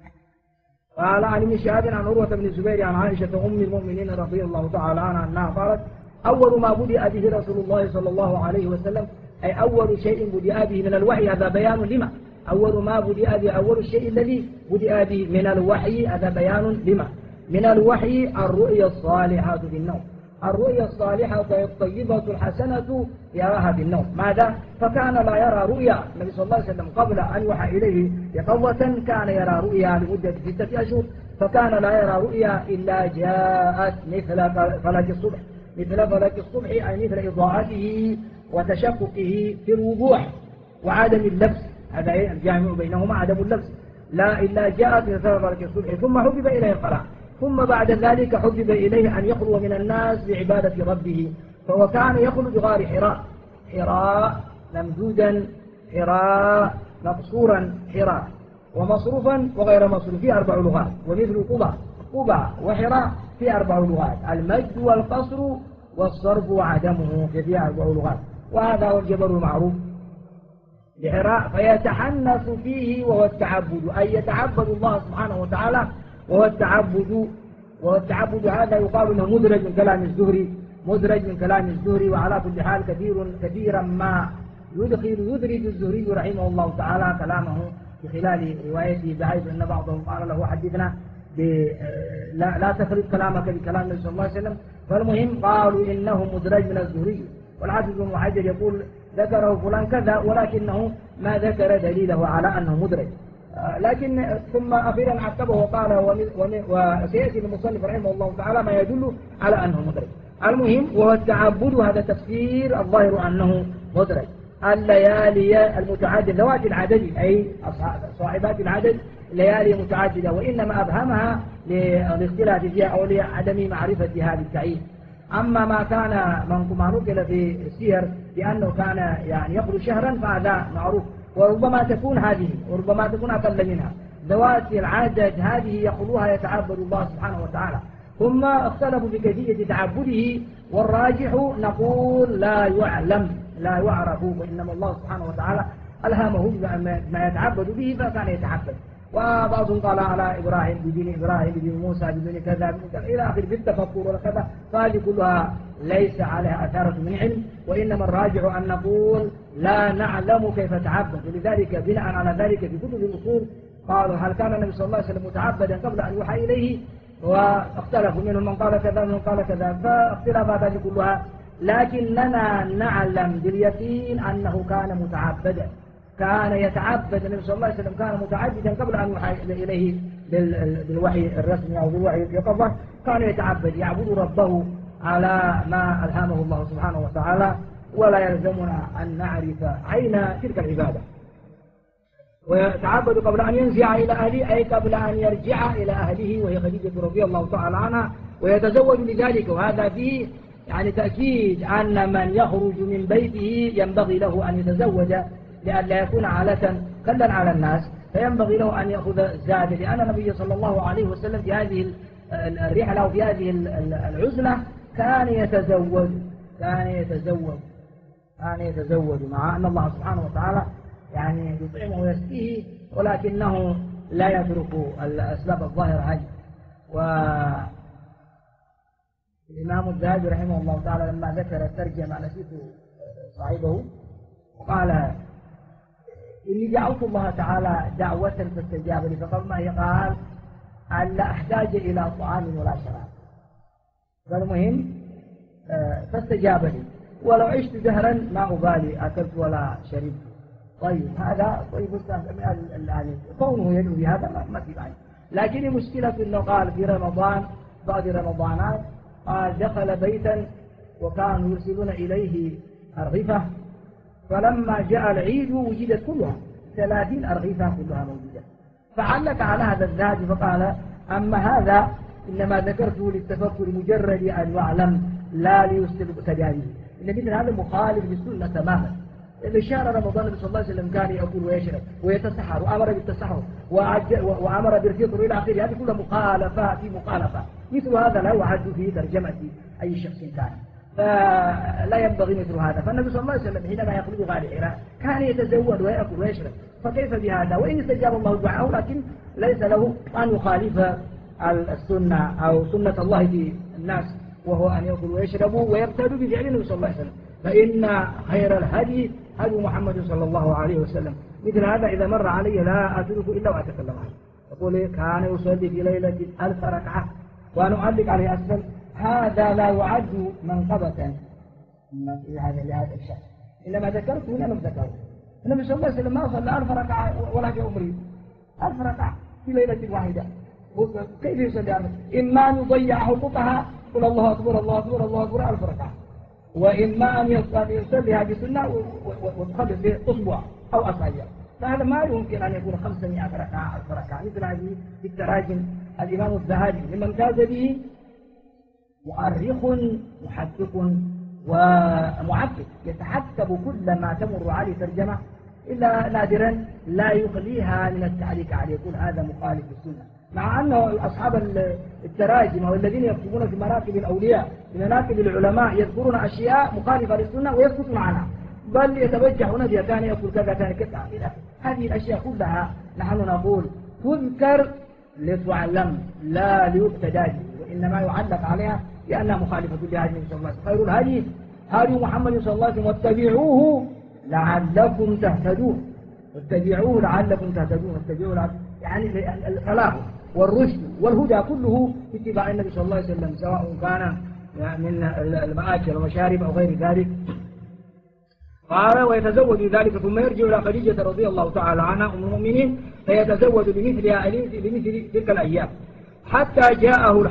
قال عن ابن شهاب عن عروة بن الزبير عن عائشة أم المؤمنين رضي الله تعالى عنها أنها قالت: أول ما بدأ به رسول الله صلى الله عليه وسلم، أي أول شيء بدأ به من الوحي، هذا بيان لما. أول ما بدأ به، أول الشيء الذي بدأ به من الوحي، هذا بيان لما. من الوحي الرؤيا الصالحة بالنوم، الرؤيا الصالحة الطيبة الحسنة يراها بالنوم. ماذا؟ فكان لا يرى رؤيا النبي صلى الله عليه وسلم قبل أن يوحى إليه يقظة، كان يرى رؤيا لمدة 6 أشهر، فكان لا يرى رؤيا إلا جاءت مثل فلك الصبح، مثل فلك الصبح، أي مثل إضاءته وتشققه في الوضوح وعدم اللبس، هذا الجامع بينهما عدم اللبس، لا إلا جاءت مثل فلك الصبح. ثم حبب إليه القرآن، ثم بعد ذلك حبب إليه أن يخلو من الناس بعبادة ربه، فهو كان يخلو بغار حراء ممدودا، حراء مقصورا، حراء ومصروفا وغير مصروف، في 4 لغات، ومثل قبى وحراء في 4 لغات، المجد والقصر والصرف وعدمه في 4 لغات. وهذا هو الجبل المعروف لحراء، فيتحنث فيه وهو التعبد، أي يتعبد الله سبحانه وتعالى، وهو التعبد هذا يقال انه مدرج من كلام الزهري، وعلى كل حال كثيرا ما يدرج الزهري رحمه الله تعالى كلامه في خلال روايته، بحيث ان بعضهم قال له حدثنا لا تخلط كلامك بكلام النبي صلى الله عليه وسلم. فالمهم قالوا انه مدرج من الزهري، والحافظ بن حجر يقول ذكره فلان كذا، ولكنه ما ذكر دليله على انه مدرج. لكن ثم أخيرا عقبه وقال وسيأتي المصنف رحمه الله تعالى ما يدل على أنه مدرج. المهم وهو التعبد، هذا تفسير الظاهر أنه مدرج. الليالي المتعددة ذوات العدد، أي صاحبات العدد، ليالي متعددة، وإنما أبهمها للاختلاف فيها أو لعدم معرفتها بالتعيين. أما ما كان ما نقل في السير بأنه كان يعني يخرج شهرا فهذا معروف، وربما تكون هذه وربما تكون أقل منها. ذوات العدد هذه يقولوها يتعبد الله سبحانه وتعالى. ثم اختلفوا في كيفية تعبده، والراجح نقول لا يعرف، وإنما الله سبحانه وتعالى ألهمه ما يتعبد به فكان يتعبد. وبعضهم قال على إبراهيم بدين موسى بدين كذا إلى آخر بالتفكر وكذا، فهذه كلها ليس عليها أثارة من علم، وإنما الراجع أن نقول لا نعلم كيف تعبد. ولذلك بناء على ذلك في كتب الأصول قالوا هل كان النبي صلى الله عليه وسلم متعبدا قبل أن يوحى إليه، واختلفوا منهم من قال كذا ومن قال كذا، فاختلافات هذه كلها، لكننا نعلم باليقين أنه كان متعبدا، كان يتعبد النبي صلى الله عليه وسلم، كان متعبدا قبل أن يوحى إليه بالوحي الرسمي أو بالوحي اليقظة، كان يتعبد يعبد ربه على ما ألهمه الله سبحانه وتعالى، ولا يلزمنا أن نعرف عين تلك العبادة. ويتعبد قبل أن ينزع إلى أهله، أي قبل أن يرجع إلى أهله، وهي خديجة رضي الله تعالى عنها، ويتزوج لذلك. وهذا فيه يعني تأكيد أن من يخرج من بيته ينبغي له أن يتزوج، لئلا يكون عالة كلا على الناس، فينبغي له أن يأخذ الزاد، لأن النبي صلى الله عليه وسلم في هذه الرحلة وفي هذه العزلة كان يتزوج مع أن الله سبحانه وتعالى يعني يطعمه ويسقيه، ولكنه لا يترك الأسباب الظاهرة هذه. والإمام الذهبي رحمه الله تعالى لما ذكر الترجمة نسيت صاحبه قال إني دعوت الله تعالى دعوة فاستجاب لي، فقال ما هي؟ قال أن لا أحتاج إلى طعام ولا شراب. فالمهم فاستجاب لي، ولو عشت دهرا ما أبالي أكلت ولا شربت. طيب هذا طيب يعني كونه يدعو بهذا ما في بعد. لكن المشكلة أنه قال في رمضان بعد رمضانات قال دخل بيتا وكانوا يرسلون إليه أرغفة، فلما جاء العيد وجدت كلها 30 أرغفة كلها موجودة، فعلق على هذا الذهب فقال أما هذا إنما ذكرته للتفكر مجرد أن يعلم لا ليسلب تجاريه، إن مثل هذا مخالف للسنة تماما. إن شهر رمضان النبي صلى الله عليه وسلم كان يأكل ويشرب ويتسحر وأمر بالتسحر وأمر بالفطر إلى آخره، هذه كلها مخالفة في مخالفة. مثل هذا لا يعد في ترجمة أي شخص كان، فلا ينبغي مثل هذا. فالنبي صلى الله عليه وسلم حينما يخرج غار حراء كان يتزود ويأكل ويشرب، فكيف بهذا؟ وإن استجاب الله دعاه لكن ليس له أن يخالف السنة أو سنة الله في الناس، وهو أن يأكل ويشربوا ويقتدوا بفعل النبي صلى الله عليه وسلم. فإن خير الهدي هدي محمد صلى الله عليه وسلم. مثل هذا إذا مر علي لا أترك إلا وأتكلم عنه. يقول كان يصلي في ليلة 1000 ركعة، وأنا أعلق عليه أسفل هذا لا يعد منقبة لهذا الشخص، إنما ذكرته لم ذكره. النبي صلى الله عليه وسلم ما صلى 1000 ركعة ولا في عمره 1000 ركعة في ليلة واحدة. كيف يصلي 1000؟ إما أن يضيع حقوقها قل الله أكبر الله أكبر الله أكبر 1000 ركعة، وإما أن يصليها بسنة وتخلص به أسبوع أو أسابيع. فهذا ما يمكن أن يكون 500 ركعة 1000 ركعة. مثل هذه في التراجم الإمام الذهبي ممن امتاز به مؤرخ محقق ومعقد يتحسب كل ما تمر عليه ترجمة إلا نادرا لا يخليها من التعليق عليه، يقول هذا مخالف للسنة، مع أنه أصحاب التراجم أو الذين يكتبون في مناقب الأولياء في مناقب العلماء يذكرون أشياء مخالفة للسنة ويسكتون عنها، بل يتوجهون بها كان يقول كذا كان كذا. هذه الأشياء كلها نحن نقول تذكر لتعلم لا ليقتدى به، وإنما يعلق عليها لأنها مخالفة لهدي النبي صلى الله عليه وسلم. خير الهدي هدي محمد صلى الله عليه وسلم واتبعوه لعلكم تهتدون. واتبعوه لعلكم تهتدون، واتبعوه يعني الفلاح والرشد والهدى كله في اتباع النبي صلى الله عليه وسلم، سواء كان من المآكل والمشارب أو غير ذلك. قال ويتزود ذلك ثم يرجع إلى خديجة رضي الله تعالى عنها أم المؤمنين فيتزود بمثل تلك الأيام حتى جاءه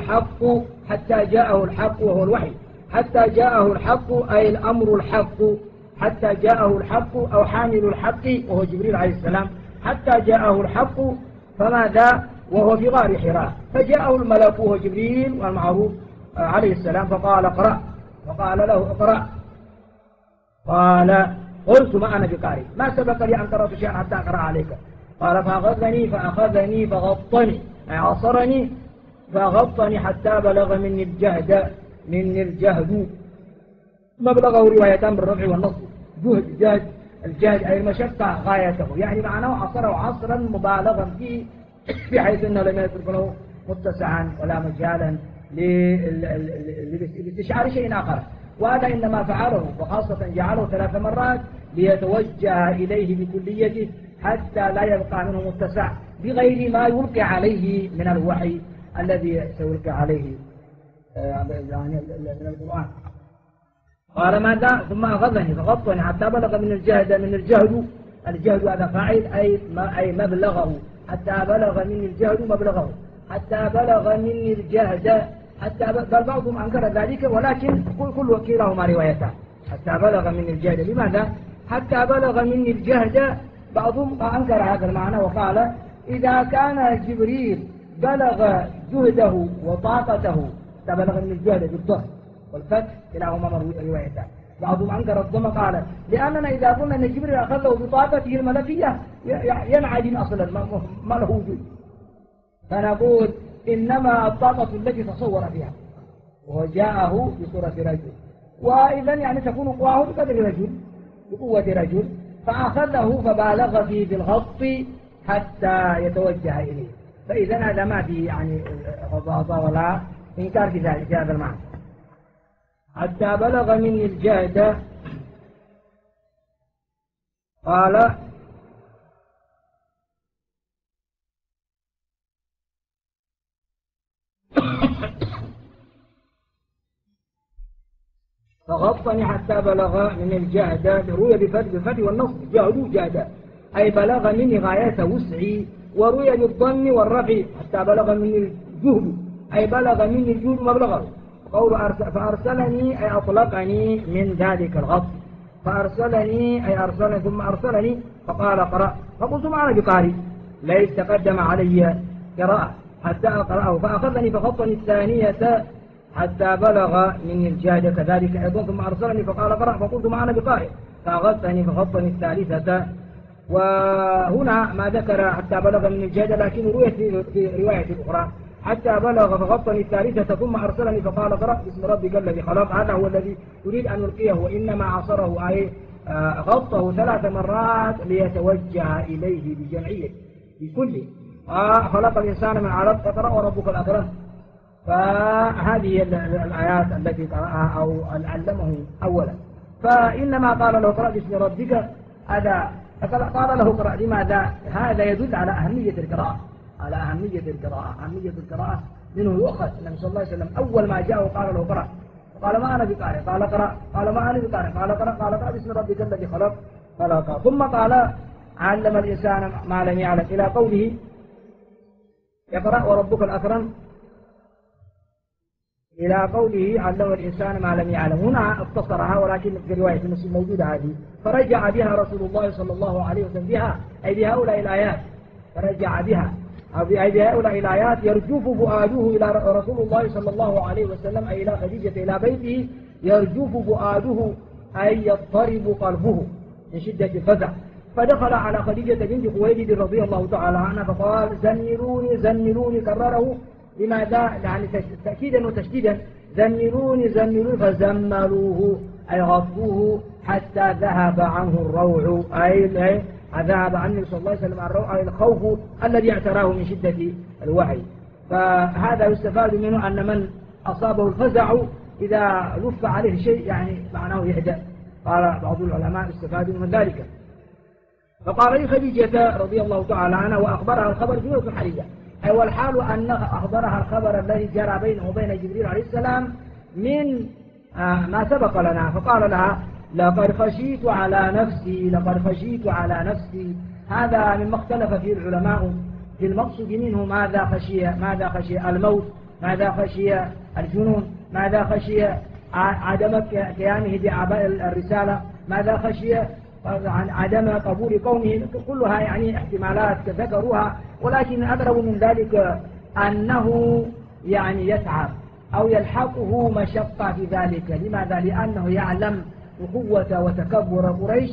الحق وهو الوحي، حتى جاءه الحق أي الأمر الحق، حتى جاءه الحق أو حامل الحق وهو جبريل عليه السلام، حتى جاءه الحق فماذا وهو في غار حراء، فجاءه الملك وهو جبريل والمعروف عليه السلام فقال اقرأ، فقال له اقرأ، قال قلت ما أنا بقارئ ما سبق لي أن قرأت شيئا حتى أقرأ عليك، قال فأخذني فغطني أي عصرني فغطني حتى بلغ مني الجهد مبلغه روايتان بالرفع والنصب، الجهد أي المشقة غايته، يعني معناه عصره عصرا مبالغا فيه بحيث أنه لم يترك له متسعا ولا مجالا لاستشعار شيء آخر. وهذا إنما فعله وخاصة جعله 3 مرات ليتوجه إليه بكليته حتى لا يبقى منه متسع بغير ما يلقي عليه من الوحي الذي سيلقي عليه يعني من القرآن. قال ماذا ثم أخذني فغطني حتى بلغ من الجهد هذا فاعل أي مبلغه، حتى بلغ مني الجهد مبلغه، حتى بلغ مني الجهد، حتى بل بعضهم أنكر ذلك ولكن كل وكيلهما روايتان، حتى بلغ مني الجهد. لماذا؟ حتى بلغ مني الجهد بعضهم أنكر هذا المعنى وقال إذا كان جبريل بلغ جهده وطاقته بلغ من الجهد بالضبط والفتح كلاهما روايتان. بعضهم أنكر الضم قال لأننا إذا قلنا أن جبريل أخذه بطاقته الملكية ينعدم أصلا ما له وجود، فنقول إنما الطاقة التي تصور فيها وهو جاءه بصورة رجل، وإذا يعني تكون قواه بقدر رجل بقوة رجل، فأخذه فبالغ فيه بالغط حتى يتوجه إليه. فإذا هذا ما فيه يعني غضاضة ولا إنكار في ذلك هذا المعنى. حتى بلغ مني الجهد قال فغطني حتى بلغ من الجهد، روي بالفتح والنصب جهد جهد أي بلغ مني غاية وسعي، وروي بالضم والرفع حتى بلغ مني الجهد أي بلغ مني الجهد مبلغه. قول فأرسلني أي أطلقني من ذلك الغط، فأرسلني أي أرسلني ثم أرسلني فقال اقرأ، فقلت ما أنا بقارئ ليس تقدم علي قراءة حتى أقرأه، فأخذني فخطني الثانية حتى بلغ مني الجهد كذلك أيضا، ثم أرسلني فقال اقرأ، فقلت ما أنا بقارئ فأخذتني فخطني الثالثة. وهنا ما ذكر حتى بلغ من الجهد، لكن رويت في رواية أخرى حتى بلغ فغطني الثالثة ثم أرسلني فقال اقرأ باسم ربك الذي خلق. هذا هو الذي يريد أن يلقيه، وإنما عصره أي غطه 3 مرات ليتوجه إليه بجمعية بكله. خلق الإنسان من علق اقرأ وربك الأكرم. فهذه الآيات التي قرأها أو علمه أولا. فإنما قال له اقرأ باسم ربك، هذا قال له اقرأ. لماذا؟ هذا يدل على أهمية القراءة، على أهمية القراءة. أهمية القراءة منه يؤخذ. النبي صلى الله عليه وسلم أول ما جاءه قال له اقرأ، قال ما أنا بقارئ، قال اقرأ، قال ما أنا بقارئ، قال اقرأ، قال اقرأ باسم ربك الذي خلق، قال اقرأ. ثم قال علم الإنسان ما لم يعلم إلى قوله اقرأ وربك الأكرم، إلى قوله علم الإنسان ما لم يعلم. هنا اختصرها، ولكن في رواية مسلم موجودة هذه. فرجع بها رسول الله صلى الله عليه وسلم بها أي بهؤلاء الآيات، فرجع بها أي بهؤلاء الآيات يرجف فؤاده إلى رسول الله صلى الله عليه وسلم أي إلى خديجة إلى بيته، يرجف فؤاده أي يضطرب قلبه من شدة الفزع. فدخل على خديجة بنت خويلد رضي الله تعالى عنها فقال زملوني زملوني، كرره لماذا؟ يعني تأكيدا وتشديدا، زملوني زملوني، فزملوه أي غطوه حتى ذهب عنه الروع أي ذهب عنه صلى الله عليه وسلم الروع أي الخوف الذي اعتراه من شدة الوعي. فهذا يستفاد منه أن من أصابه الفزع إذا لف عليه شيء يعني معناه يهدأ. قال بعض العلماء استفادوا من ذلك. فقال لي خديجة رضي الله تعالى عنها وأخبرها الخبر في وقت حريجة، أي والحال أنها أخبرها الخبر الذي جرى بينه وبين جبريل عليه السلام من ما سبق لنا. فقال لها لقد خشيت على نفسي، لقد خشيت على نفسي. هذا مما اختلف فيه العلماء في المقصود منه، ماذا خشي؟ ماذا خشي؟ الموت؟ ماذا خشي؟ الجنون؟ ماذا خشي؟ عدم قيامه بأعباء الرسالة؟ ماذا خشي؟ عن عدم قبول قومه؟ كلها يعني احتمالات ذكروها، ولكن أقرب من ذلك أنه يعني يتعب أو يلحقه مشقة في ذلك. لماذا؟ لأنه يعلم قوة وتكبر قريش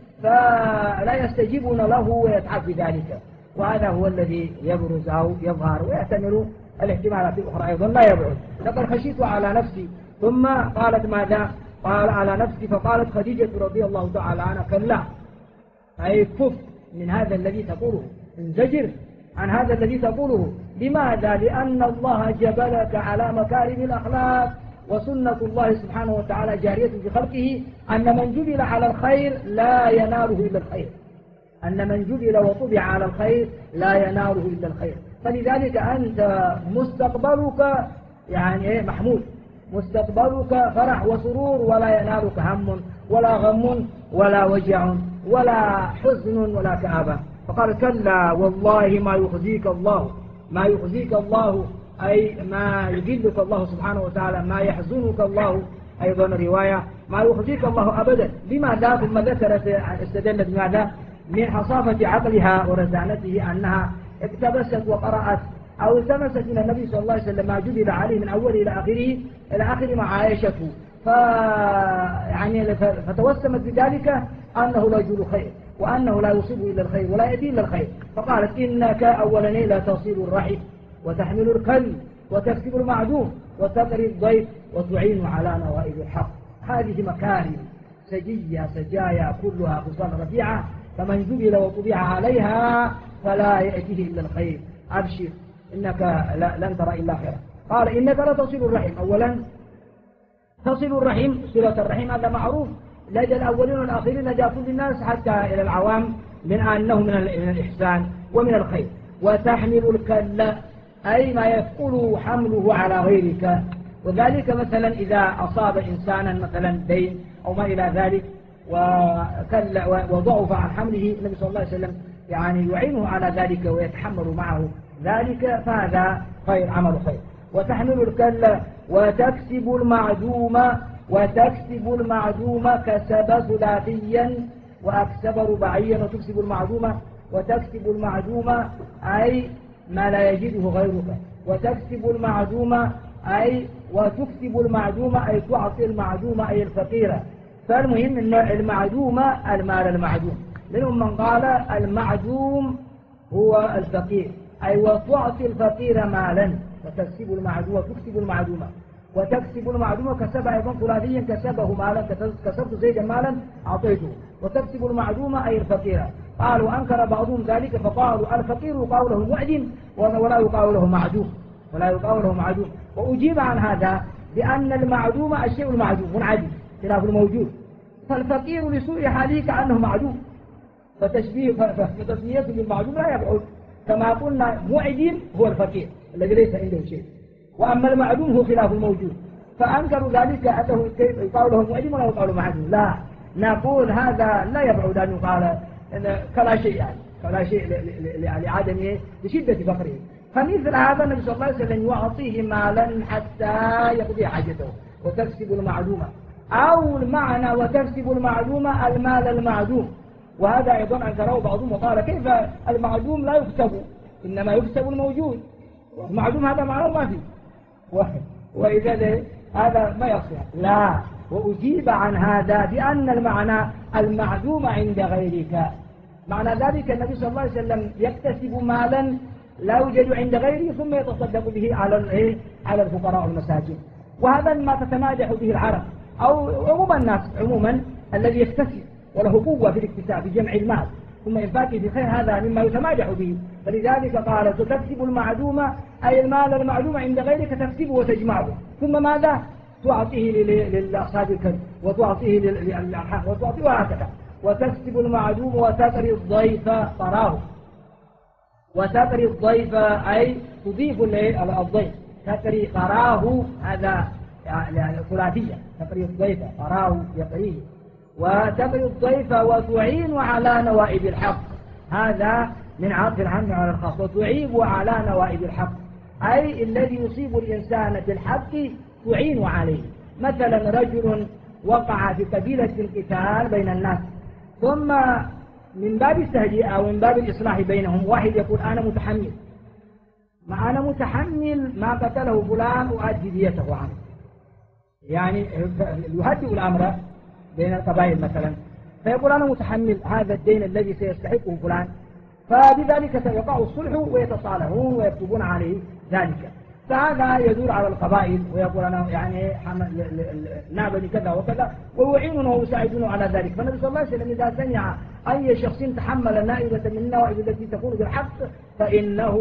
فلا يستجيبون له ويتعب في ذلك، وهذا هو الذي يبرز أو يظهر، ويحتمل الاحتمالات الأخرى أيضا لا يبعد. لقد خشيت على نفسي. ثم قالت ماذا؟ قال على نفسي. فقالت خديجة رضي الله تعالى عنها كلا، أي كف من هذا الذي تقوله، انزجر عن هذا الذي تقوله. لماذا؟ لأن الله جبلك على مكارم الأخلاق، وسنة الله سبحانه وتعالى جارية في خلقه أن من جبل على الخير لا يناله إلا الخير، أن من جبل وطبع على الخير لا يناله إلا الخير. فلذلك أنت مستقبلك يعني محمود، مستقبلك فرح وسرور، ولا ينالك هم ولا غم ولا وجع ولا حزن ولا كآبة. فقال كلا والله ما يخزيك الله، ما يخزيك الله أي ما يذلك الله سبحانه وتعالى، ما يحزنك الله. أيضا رواية ما يخزيك الله أبدا. لماذا؟ ثم ذكرت استدلت بماذا؟ من حصافة عقلها ورزانته أنها اقتبست وقرأت أو التمست من النبي صلى الله عليه وسلم ما جبل عليه من أوله إلى آخر ما عايشته، يعني فتوسمت بذلك أنه لا يجول خير، وأنه لا يصيب إلا الخير ولا يأتي إلا الخير. فقالت إنك أولا لا تصل الرحم وتحمل الكلب وتكسب المعدوم وتقري الضيف وتعين على نوائب الحق. هذه مكارم سجية سجايا كلها خصال رفيعة، فمن جبل وطبع عليها فلا يأتيه إلا الخير. أبشر إنك لن ترى إلا خيرا. قال إنك لا تصل الرحم. أولا تصل الرحم، صلة الرحم هذا معروف لدى الأولين والآخرين، لدى كل الناس حتى إلى العوام، من أنه من الإحسان ومن الخير. وتحمل الكل أي ما يثقل حمله على غيرك، وذلك مثلا إذا أصاب إنسانا مثلا دين أو ما إلى ذلك وضعف عن حمله، النبي صلى الله عليه وسلم يعني يعينه على ذلك ويتحمل معه ذلك، فهذا خير، عمل خير. وتحمل الكل وتكسب المعدوم كسب ثلاثيا وأكسب رباعيا. وتكسب المعدوم أي ما لا يجده غيرك، وتكسب المعدوم أي وتكسب المعدوم أي تعطي المعدوم أي الفقير. فالمهم أن المعدوم المال المعدوم، منهم من قال المعدوم هو الفقير، أي وتعطي الفقير مالا. وتكسب المعدوم وتكسب المعدوم وتكسب المعدوم كسب أيضا ثلاثيا كسبه مالا، كسبت زيدا مالا أعطيته. وتكسب المعدوم أي الفقير. قالوا أنكر بعضهم ذلك فقالوا الفقير يقال له معدم ولا يقال له معدوم. وأجيب عن هذا بأن المعدوم الشيء المعدوم منعدم خلاف الموجود، فالفقير لسوء حاله كأنه معدوم، فتسميته بالمعدوم لا يبعد، كما قلنا معدم هو الفقير الذي ليس عنده شيء، وأما المعدوم هو خلاف الموجود. فأنكروا ذلك أنه يقال له معدم ولا يقال معدوم. لا، نقول هذا لا يبعد أن يقال كلا شيء، لعدمه لشدة فقره. فمثل هذا النبي صلى الله عليه وسلم يعطيه مالا حتى يقضي حاجته. وتكسب المعدوم أو المعنى وتكسب المعدوم المال المعدوم. وهذا أيضا أنكره بعضهم وقال كيف المعدوم لا يكسب، إنما يكسب الموجود، المعدوم هذا معنى ما فيه، وإذا هذا ما يصح. لا، وأجيب عن هذا بأن المعنى المعدوم عند غيرك. معنى ذلك النبي صلى الله عليه وسلم يكتسب مالا لا يوجد عند غيره ثم يتصدق به على الفقراء والمساكين. وهذا ما تتمادح به العرب أو عموم الناس عموما، الذي يكتسب وله قوة في الاكتساب في جمع المال ثم إنفاقه في خير، هذا مما يتمادح به. فلذلك قال تكسب المعدوم أي المال المعدوم عند غيرك تكسبه وتجمعه، ثم ماذا؟ تعطيه لأصحاب الكرم وتعطيه للأرحام وتعطيه وهكذا. وتكسب المعدوم وتقري الضيف طراه. وتقري الضيف أي تضيف الضيف، تقري طراه، هذا يعني ثلاثية، تقري الضيف طراه يقريه. وتقري الضيف وتعين على نوائب الحق، هذا من عطف العام على الخاص. وتعيب على نوائب الحق أي الذي يصيب الإنسان بالحق تعين عليه. مثلا رجل وقع في قبيلة القتال بين الناس، ثم من باب التهجئة أو من باب الإصلاح بينهم واحد يقول أنا متحمل ما قتله فلان وأدي ديته عنه، يعني يهدئ الأمر بين القبائل مثلا، فيقول أنا متحمل هذا الدين الذي سيستحقه فلان، فبذلك سيقع الصلح ويتصالحون ويكتبون عليه ذلك. فهذا يدور على القبائل ويقول أنا يعني نابني كذا وكذا، ويعينونه ويساعدونه على ذلك. فالنبي صلى الله عليه وسلم إذا سمع أي شخص تحمل نائبة من النوائب التي تكون بالحق فإنه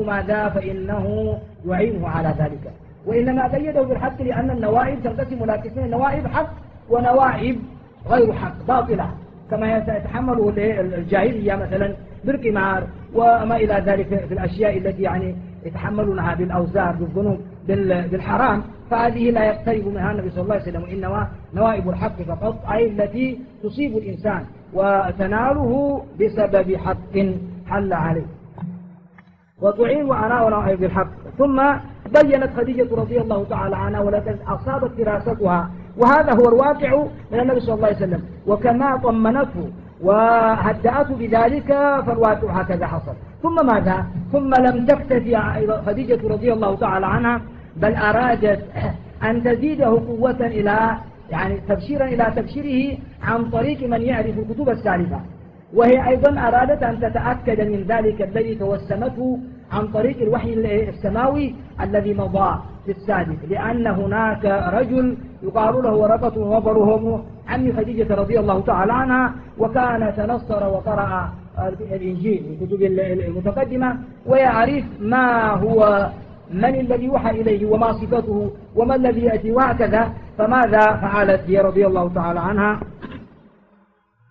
يعينه على ذلك. وإنما قيده بالحق لأن النوائب تنقسم إلى قسمين، نوائب حق ونوائب غير حق باطلة، كما يتحمله الجاهلية مثلا بالقمار وما إلى ذلك في الأشياء التي يعني يتحملونها بالأوزار بالذنوب بالحرام، فهذه لا يقترب منها النبي صلى الله عليه وسلم، وإنما نوائب الحق فقط أي التي تصيب الإنسان وتناله بسبب حق حل عليه. وتعين على نوائب الحق. ثم بينت خديجة رضي الله تعالى عنها ولقد أصابت فراستها، وهذا هو الواقع من النبي صلى الله عليه وسلم، وكما طمنته وهدأته بذلك فالواقع هكذا حصل. ثم ماذا؟ ثم لم تكتفي خديجة رضي الله تعالى عنها، بل أرادت أن تزيده قوة إلى يعني تبشيرا إلى تبشيره عن طريق من يعرف الكتب السالفة، وهي أيضا أرادت أن تتأكد من ذلك الذي توسمته عن طريق الوحي السماوي الذي مضى في السابق، لأن هناك رجل يقال له ورقة وبرهم عم خديجة رضي الله تعالى عنها، وكان تنصر وقرأ الإنجيل الكتب المتقدمة ويعرف ما هو من الذي يوحى إليه وما صفته وما الذي يأتي وهكذا. فماذا فعلت هي رضي الله تعالى عنها؟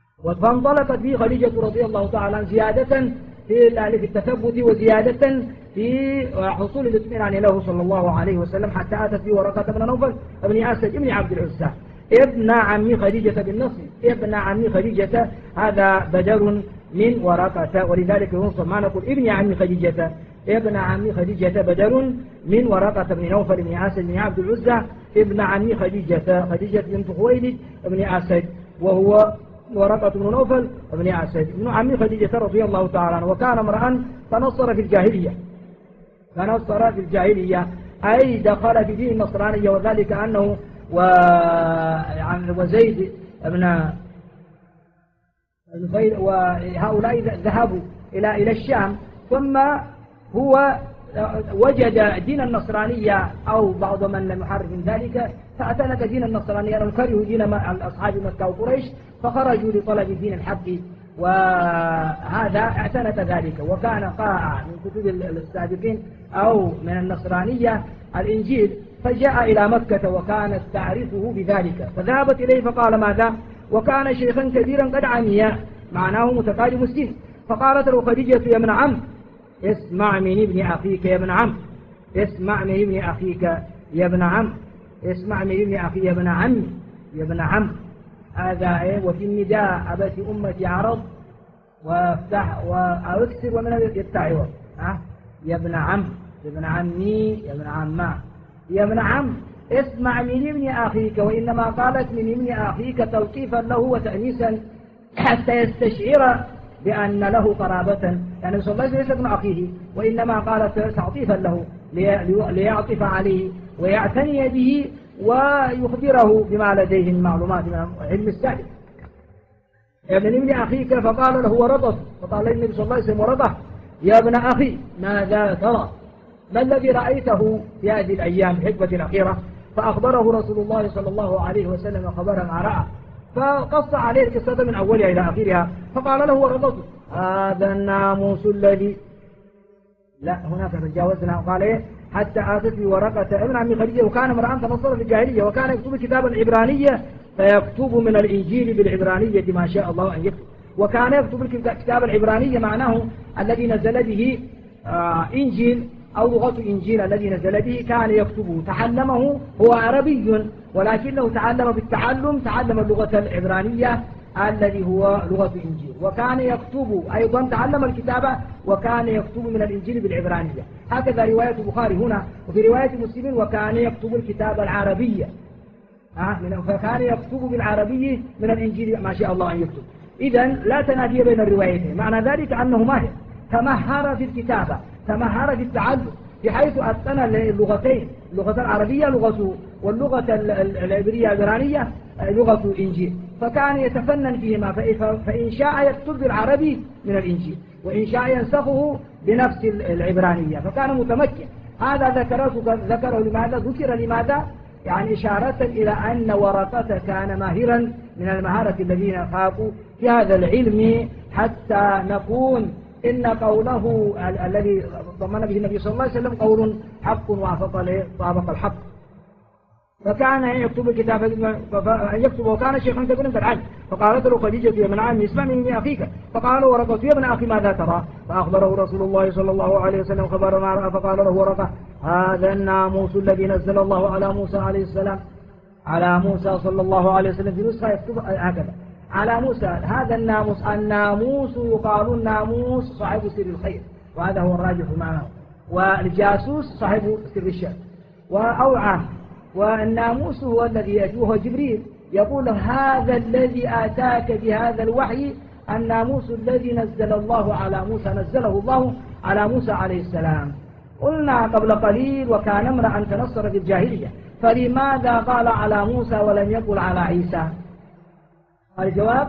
فانطلقت به خديجة رضي الله تعالى عنها زيادة في التثبت وزيادة في حصول الاطمئنان له صلى الله عليه وسلم، حتى أتت في ورقة بن نوفل بن أسد بن عبد العزى ابن عم خديجة بالنصر، ابن عم خديجة، هذا بدر من ورقة، ولذلك ينصب ما نقول ابن عم خديجة، ابن عم خديجة بدر من ورقة بن نوفل بن أسد بن عبد العزى ابن عم خديجة، خديجة بنت خويلد بن أسد، وهو ورقة بن نوفل بن أسد ابن عم خديجة رضي الله تعالى عنه. وكان امرأ تنصر في الجاهلية، تنصر في الجاهلية أي دخل في دين النصرانية، وذلك أنه وزيد بن وهؤلاء ذهبوا إلى الشام، ثم هو وجد دين النصرانية أو بعض من لم يحرف من ذلك، فأتلك دين النصرانية أن كرهوا دين أصحاب مكة وقريش، فخرجوا لطلب دين الحق، وهذا اعتنت ذلك. وكان قاء من كتب السابقين أو من النصرانية الإنجيل، فجاء إلى مكة وكانت تعرفه بذلك، فذهبت إليه فقال ماذا؟ وكان شيخا كبيرا قد عمي، معناه متقارب السن، فقالت له خديجة يا ابن عم اسمع من ابن أخيك يا ابن عم، اسمع من ابن أخيك يا ابن عم، اسمع من ابن أخي يا ابن عم، يا ابن عم، هذا إيه. وفي النداء أبت أمتي عرض وافتح واكسر ومن التعوض، يا ابن عم، يا ابن عمي، يا ابن عمه، يا ابن عم اسمع من ابن أخيك، وإنما قالت من ابن أخيك تلطيفا له وتأنيسا حتى يستشعر بأن له قرابة، يعني صلى الله عليه وسلم ليس ابن أخيه، وإنما قالت تعطيفا له ليعطف عليه ويعتني به ويخبره بما لديه من معلومات من علم السابق. يا ابن أخيك، فقال له ورضت، فقال النبي صلى الله عليه وسلم ورضه يا ابن أخي ماذا ترى؟ ما الذي رأيته في هذه الأيام الحقبة الأخيرة؟ فأخبره رسول الله صلى الله عليه وسلم خبر ما رأى، فقص عليه القصة من أولها إلى آخرها، فقال له ورضته هذا الناموس الذي لا هناك تجاوزنا، قال إيه حتى آتت في ورقة ابن عم خديجة، وكان امرأ تنصر في الجاهلية، وكان يكتب كتابا العبرانية فيكتب من الإنجيل بالعبرانية ما شاء الله أن يكتب، وكان يكتب الكتاب العبرانية معناه الذي نزل به إنجيل أو لغة إنجيل الذي نزل به، كان يكتبه، تعلمه، هو عربي ولكنه تعلم بالتعلم، تعلم اللغة العبرانية الذي هو لغة إنجيل، وكان يكتب أيضا، تعلم الكتابة وكان يكتب من الإنجيل بالعبرانية، هكذا رواية البخاري هنا. وفي رواية مسلم وكان يكتب الكتاب العربية، فكان يكتب بالعربي من الإنجيل ما شاء الله أن يكتب. إذن لا تنافي بين الروايتين، معنى ذلك أنه ماهر، تمهر في الكتابة، تمهر في التعلم، بحيث أتقن اللغتين، اللغة العربية لغة، واللغة العبرية العبرانية لغة إنجيل، فكان يتفنن فيهما، فإن شاء يكتب بالعربي من الإنجيل، وإن شاء ينسخه بنفس العبرانية، فكان متمكن. هذا ذكره لماذا؟ ذكر لماذا؟ يعني إشارة إلى أن ورقة كان ماهرا من المهارة الذين خافوا في هذا العلم، حتى نكون إن قوله الذي ضمن به النبي صلى الله عليه وسلم قول حق وافق الحق. فكان يكتب الكتاب أن يكتب، وكان شيخا كبيرا بالعلم، فقالت له خديجة يا ابن عمي اسمع من أخيك، فقال ورقة يا ابن أخي ماذا ترى؟ فأخبره رسول الله صلى الله عليه وسلم خبر ما رأى، فقال له ورقة هذا الناموس الذي نزل الله على موسى عليه السلام، على موسى صلى الله عليه وسلم، في نسخة يكتب هكذا على موسى، هذا الناموس، الناموس يقال الناموس صاحب سر الخير، وهذا هو الراجح معه، والجاسوس صاحب سر الشر وأوعى، والناموس هو الذي يأتيه جبريل يقول هذا الذي آتاك بهذا الوحي الناموس الذي نزل الله على موسى، نزله الله على موسى عليه السلام. قلنا قبل قليل وكان امرأ تنصر في الجاهلية، فلماذا قال على موسى ولم يقل على عيسى؟ الجواب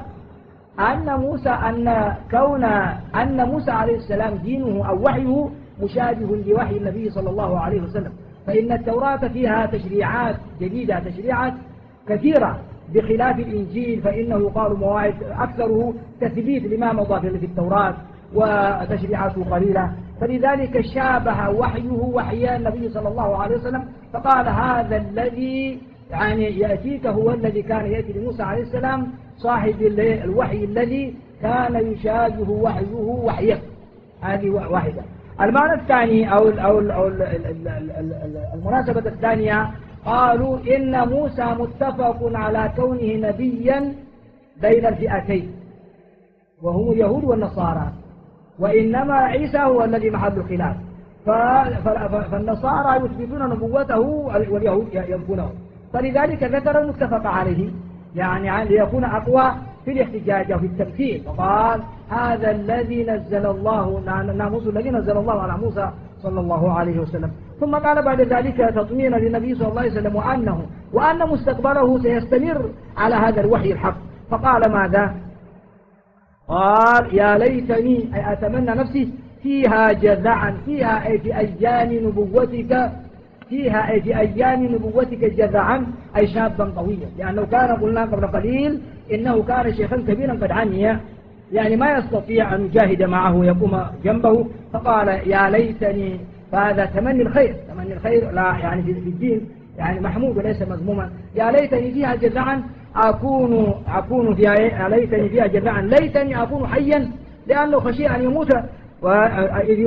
أن موسى عليه السلام دينه أو وحيه مشابه لوحي النبي صلى الله عليه وسلم، فإن التوراة فيها تشريعات جديدة، تشريعات كثيرة، بخلاف الإنجيل فإنه يقال مواعظ أكثره تثبيت لما مضى في التوراة وتشريعاته قليلة، فلذلك شابه وحيه وحي النبي صلى الله عليه وسلم، فقال هذا الذي يعني يأتيك هو الذي كان يأتي لموسى عليه السلام صاحب الوحي الذي كان يشابه وحيه وحيه. هذه واحدة. المعنى الثاني أو المناسبة الثانية قالوا إن موسى متفق على كونه نبيا بين الفئتين وهم اليهود والنصارى، وإنما عيسى هو الذي محل الخلاف، فالنصارى يثبتون نبوته واليهود ينفونه، فلذلك ذكر المتفق عليه يعني ليكون أقوى في الاحتجاج وفي التمثيل، وقال هذا الذي نزل الله الناموس الذي نزل الله على موسى صلى الله عليه وسلم. ثم قال بعد ذلك تطمينا للنبي صلى الله عليه وسلم وأن مستقبله سيستمر على هذا الوحي الحق، فقال ماذا؟ قال يا ليتني أي أتمنى نفسي فيها جذعا، فيها أي في أيام نبوتك، فيها أي في أيام نبوتك جذعا أي شابا قويا، لأنه كان قلنا قبل قليل إنه كان شيخا كبيرا قد عمي، يعني ما يستطيع أن يجاهد معه ويقوم جنبه، فقال يا ليتني، فهذا تمني الخير، تمني الخير لا يعني في الدين يعني محمود وليس مذموما. يا ليتني فيها جذعا أكون فيها، يا ليتني فيها جذعا، ليتني أكون حيا، لأنه خشي أن يموت. وإذ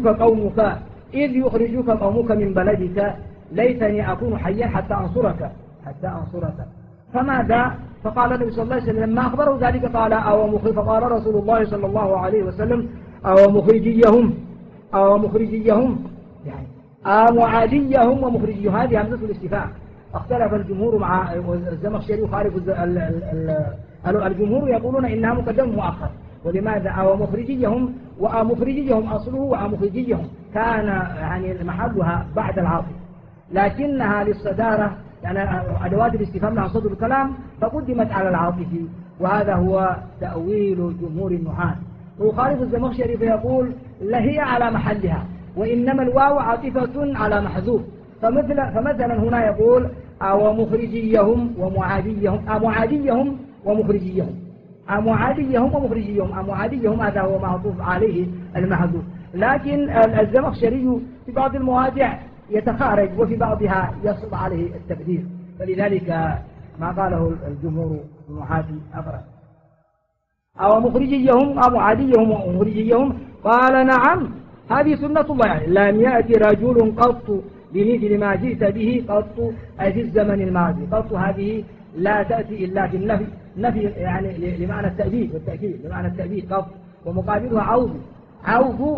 يخرجك قومك من بلدك ليتني أكون حيا حتى أنصرك. فماذا؟ فقال النبي صلى الله عليه وسلم لما أخبره ذلك قال فقال رسول الله صلى الله عليه وسلم أو مخرجيهم يعني معاديهم ومخرجيهم، هذه همزة الاستفهام. اختلف الجمهور مع الزمخشري وخالف الجمهور يقولون إنها مقدم مؤخر. ولماذا؟ ومخرجيهم أصله ومخرجيهم كان يعني محلها بعد العاطف، لكنها للصدارة يعني أدوات الاستفهام لها صدر الكلام فقدمت على العاطف، وهذا هو تأويل جمهور النحاة. وخالف الزمخشري فيقول لا هي على محلها، وإنما الواو عاطفة على محذوف، فمثلا هنا يقول ومخرجيهم ومعاديهم ومخرجيهم، معاديهم هذا هو معطوف عليه المحذوف، لكن الزمخشري في بعض المواضع يتخارج وفي بعضها يصب عليه التبديل، فلذلك ما قاله الجمهور المحاتي أبرز. أو مخرجيهم أو معاديهم ومخرجيهم، قال نعم هذه سنة الله، يعني لم يأتي رجل قط بمثل ما جئت به قط أي في الزمن الماضي، قط هذه لا تأتي إلا في النفي يعني لمعنى التأبيد والتأكيد، لمعنى التأبيد قط، ومقابلها عوض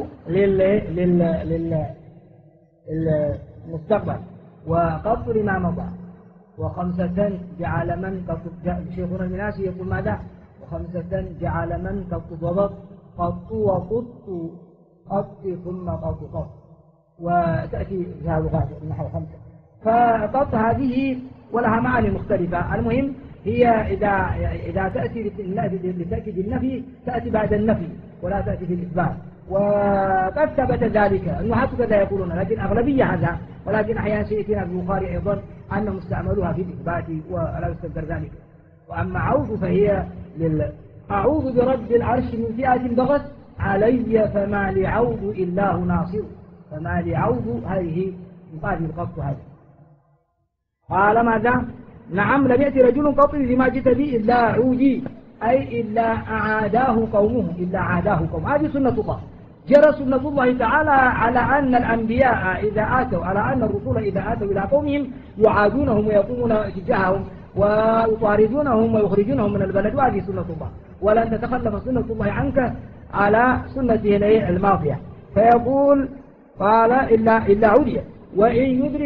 للمستقبل، وقط لما مضى. وخمسة جعل من قط، شيخنا المناسي يقول ماذا؟ وخمسة جعل من قط ضبط، قط وقط قط ثم قط، وتأتي فيها لغات نحو 5. فقط هذه ولها معاني مختلفة. المهم هي إذا تأتي لتأكيد النفي تأتي بعد النفي ولا تأتي في الإثبات، وقد ثبت ذلك، النحاة كذا يقولون، لكن أغلبية هذا، ولكن أحيانا سيأتينا في البخاري أيضا أنهم استعملوها في الإثبات ولا يستقدر ذلك. وأما عوض فهي أعوذ برب العرش من فئة بغت علي فما لعوض إلا ناصر، فما لعوض هذه مقابل القط هذا. قال ماذا؟ نعم لم يأتي رجل قط بما جئت به إلا عودي، أي إلا أعاداه قومه، هذه سنة الله، جرى سنة الله تعالى على أن الأنبياء إذا آتوا، على أن الرسول إذا آتوا إلى قومهم يعادونهم ويقومون تجاههم ويطاردونهم ويخرجونهم من البلد، وهذه سنة الله، ولن تتخلف سنة الله عنك على سنته الماضية. فيقول قال إلا عودي، وإن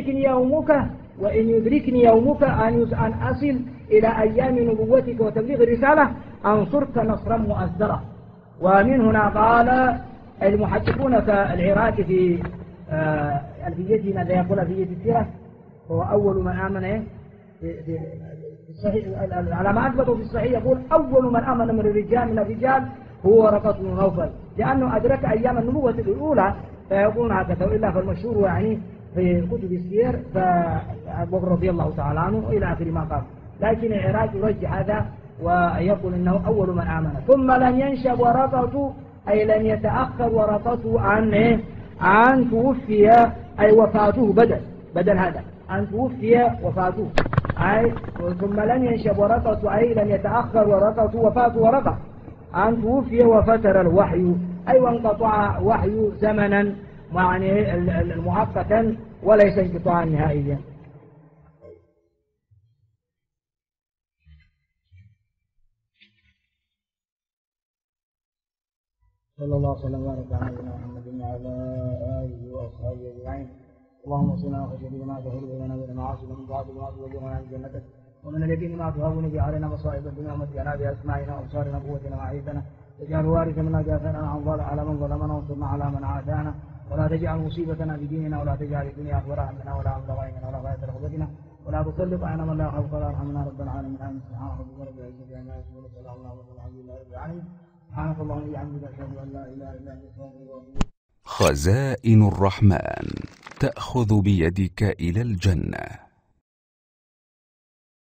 يدركني يومك أن أصل إلى أيام نبوتك وتبليغ الرسالة أنصرك نصرا مؤثرا. ومن هنا قال المحققون كالعراقي في ألفيته ماذا يقول ألفية السيرة، هو أول من آمن في الصحيح، على ما أثبته في الصحيح يقول أول من آمن من الرجال هو ورقة بن نوفل، لأنه أدرك أيام النبوة الأولى، فيقولون هكذا، وإلا فالمشهور يعني في كتب السير فأبو بكر رضي الله تعالى عنه إلى آخر ما قال، لكن العراقي يرجح هذا ويقول إنه أول من آمن. ثم لن ينشب ورقته أي لن يتأخر ورقته عن توفي، أي وفاته بدل هذا أن توفي وفاته، أي ثم لن ينشب ورقته أي لن يتأخر ورقته وفاته ورقة أن توفي وفتر الوحي، أي وانقطع وحي زمنا يعني مؤقتا وليس انقطاعا نهائيا. صلى الله وسلم وبارك على نبينا محمد وعلى اله واصحابه اجمعين. اللهم صل وسلم بما تهل بنا من المعاصي ومن بعد ما تبلغنا عن جنتك ومن اليقين ما تهون به علينا مصائب الدنيا ومتعنا باسماعنا وابصارنا وقوتنا وعيدنا واجعل وارث منا جاثنا عن ظلم على من ظلمنا وانصرنا على من عادانا ولا تجعل مصيبتنا في ديننا ولا تجعل الدنيا اكبر همنا ولا مبلغ علمنا ولا غاية رغبتنا ولا تسلط علينا من لا يخافك ولا يرحمنا رب العالمين. امين. سبحان ربك رب العزة عما يصفون وسلام على المرسلين والحمد لله رب العالمين. سبحانك اللهم وبحمدك اشهد ان لا اله الا انت استغفرك واتوب اليك. خزائن الرحمن تأخذ بيدك إلى الجنة.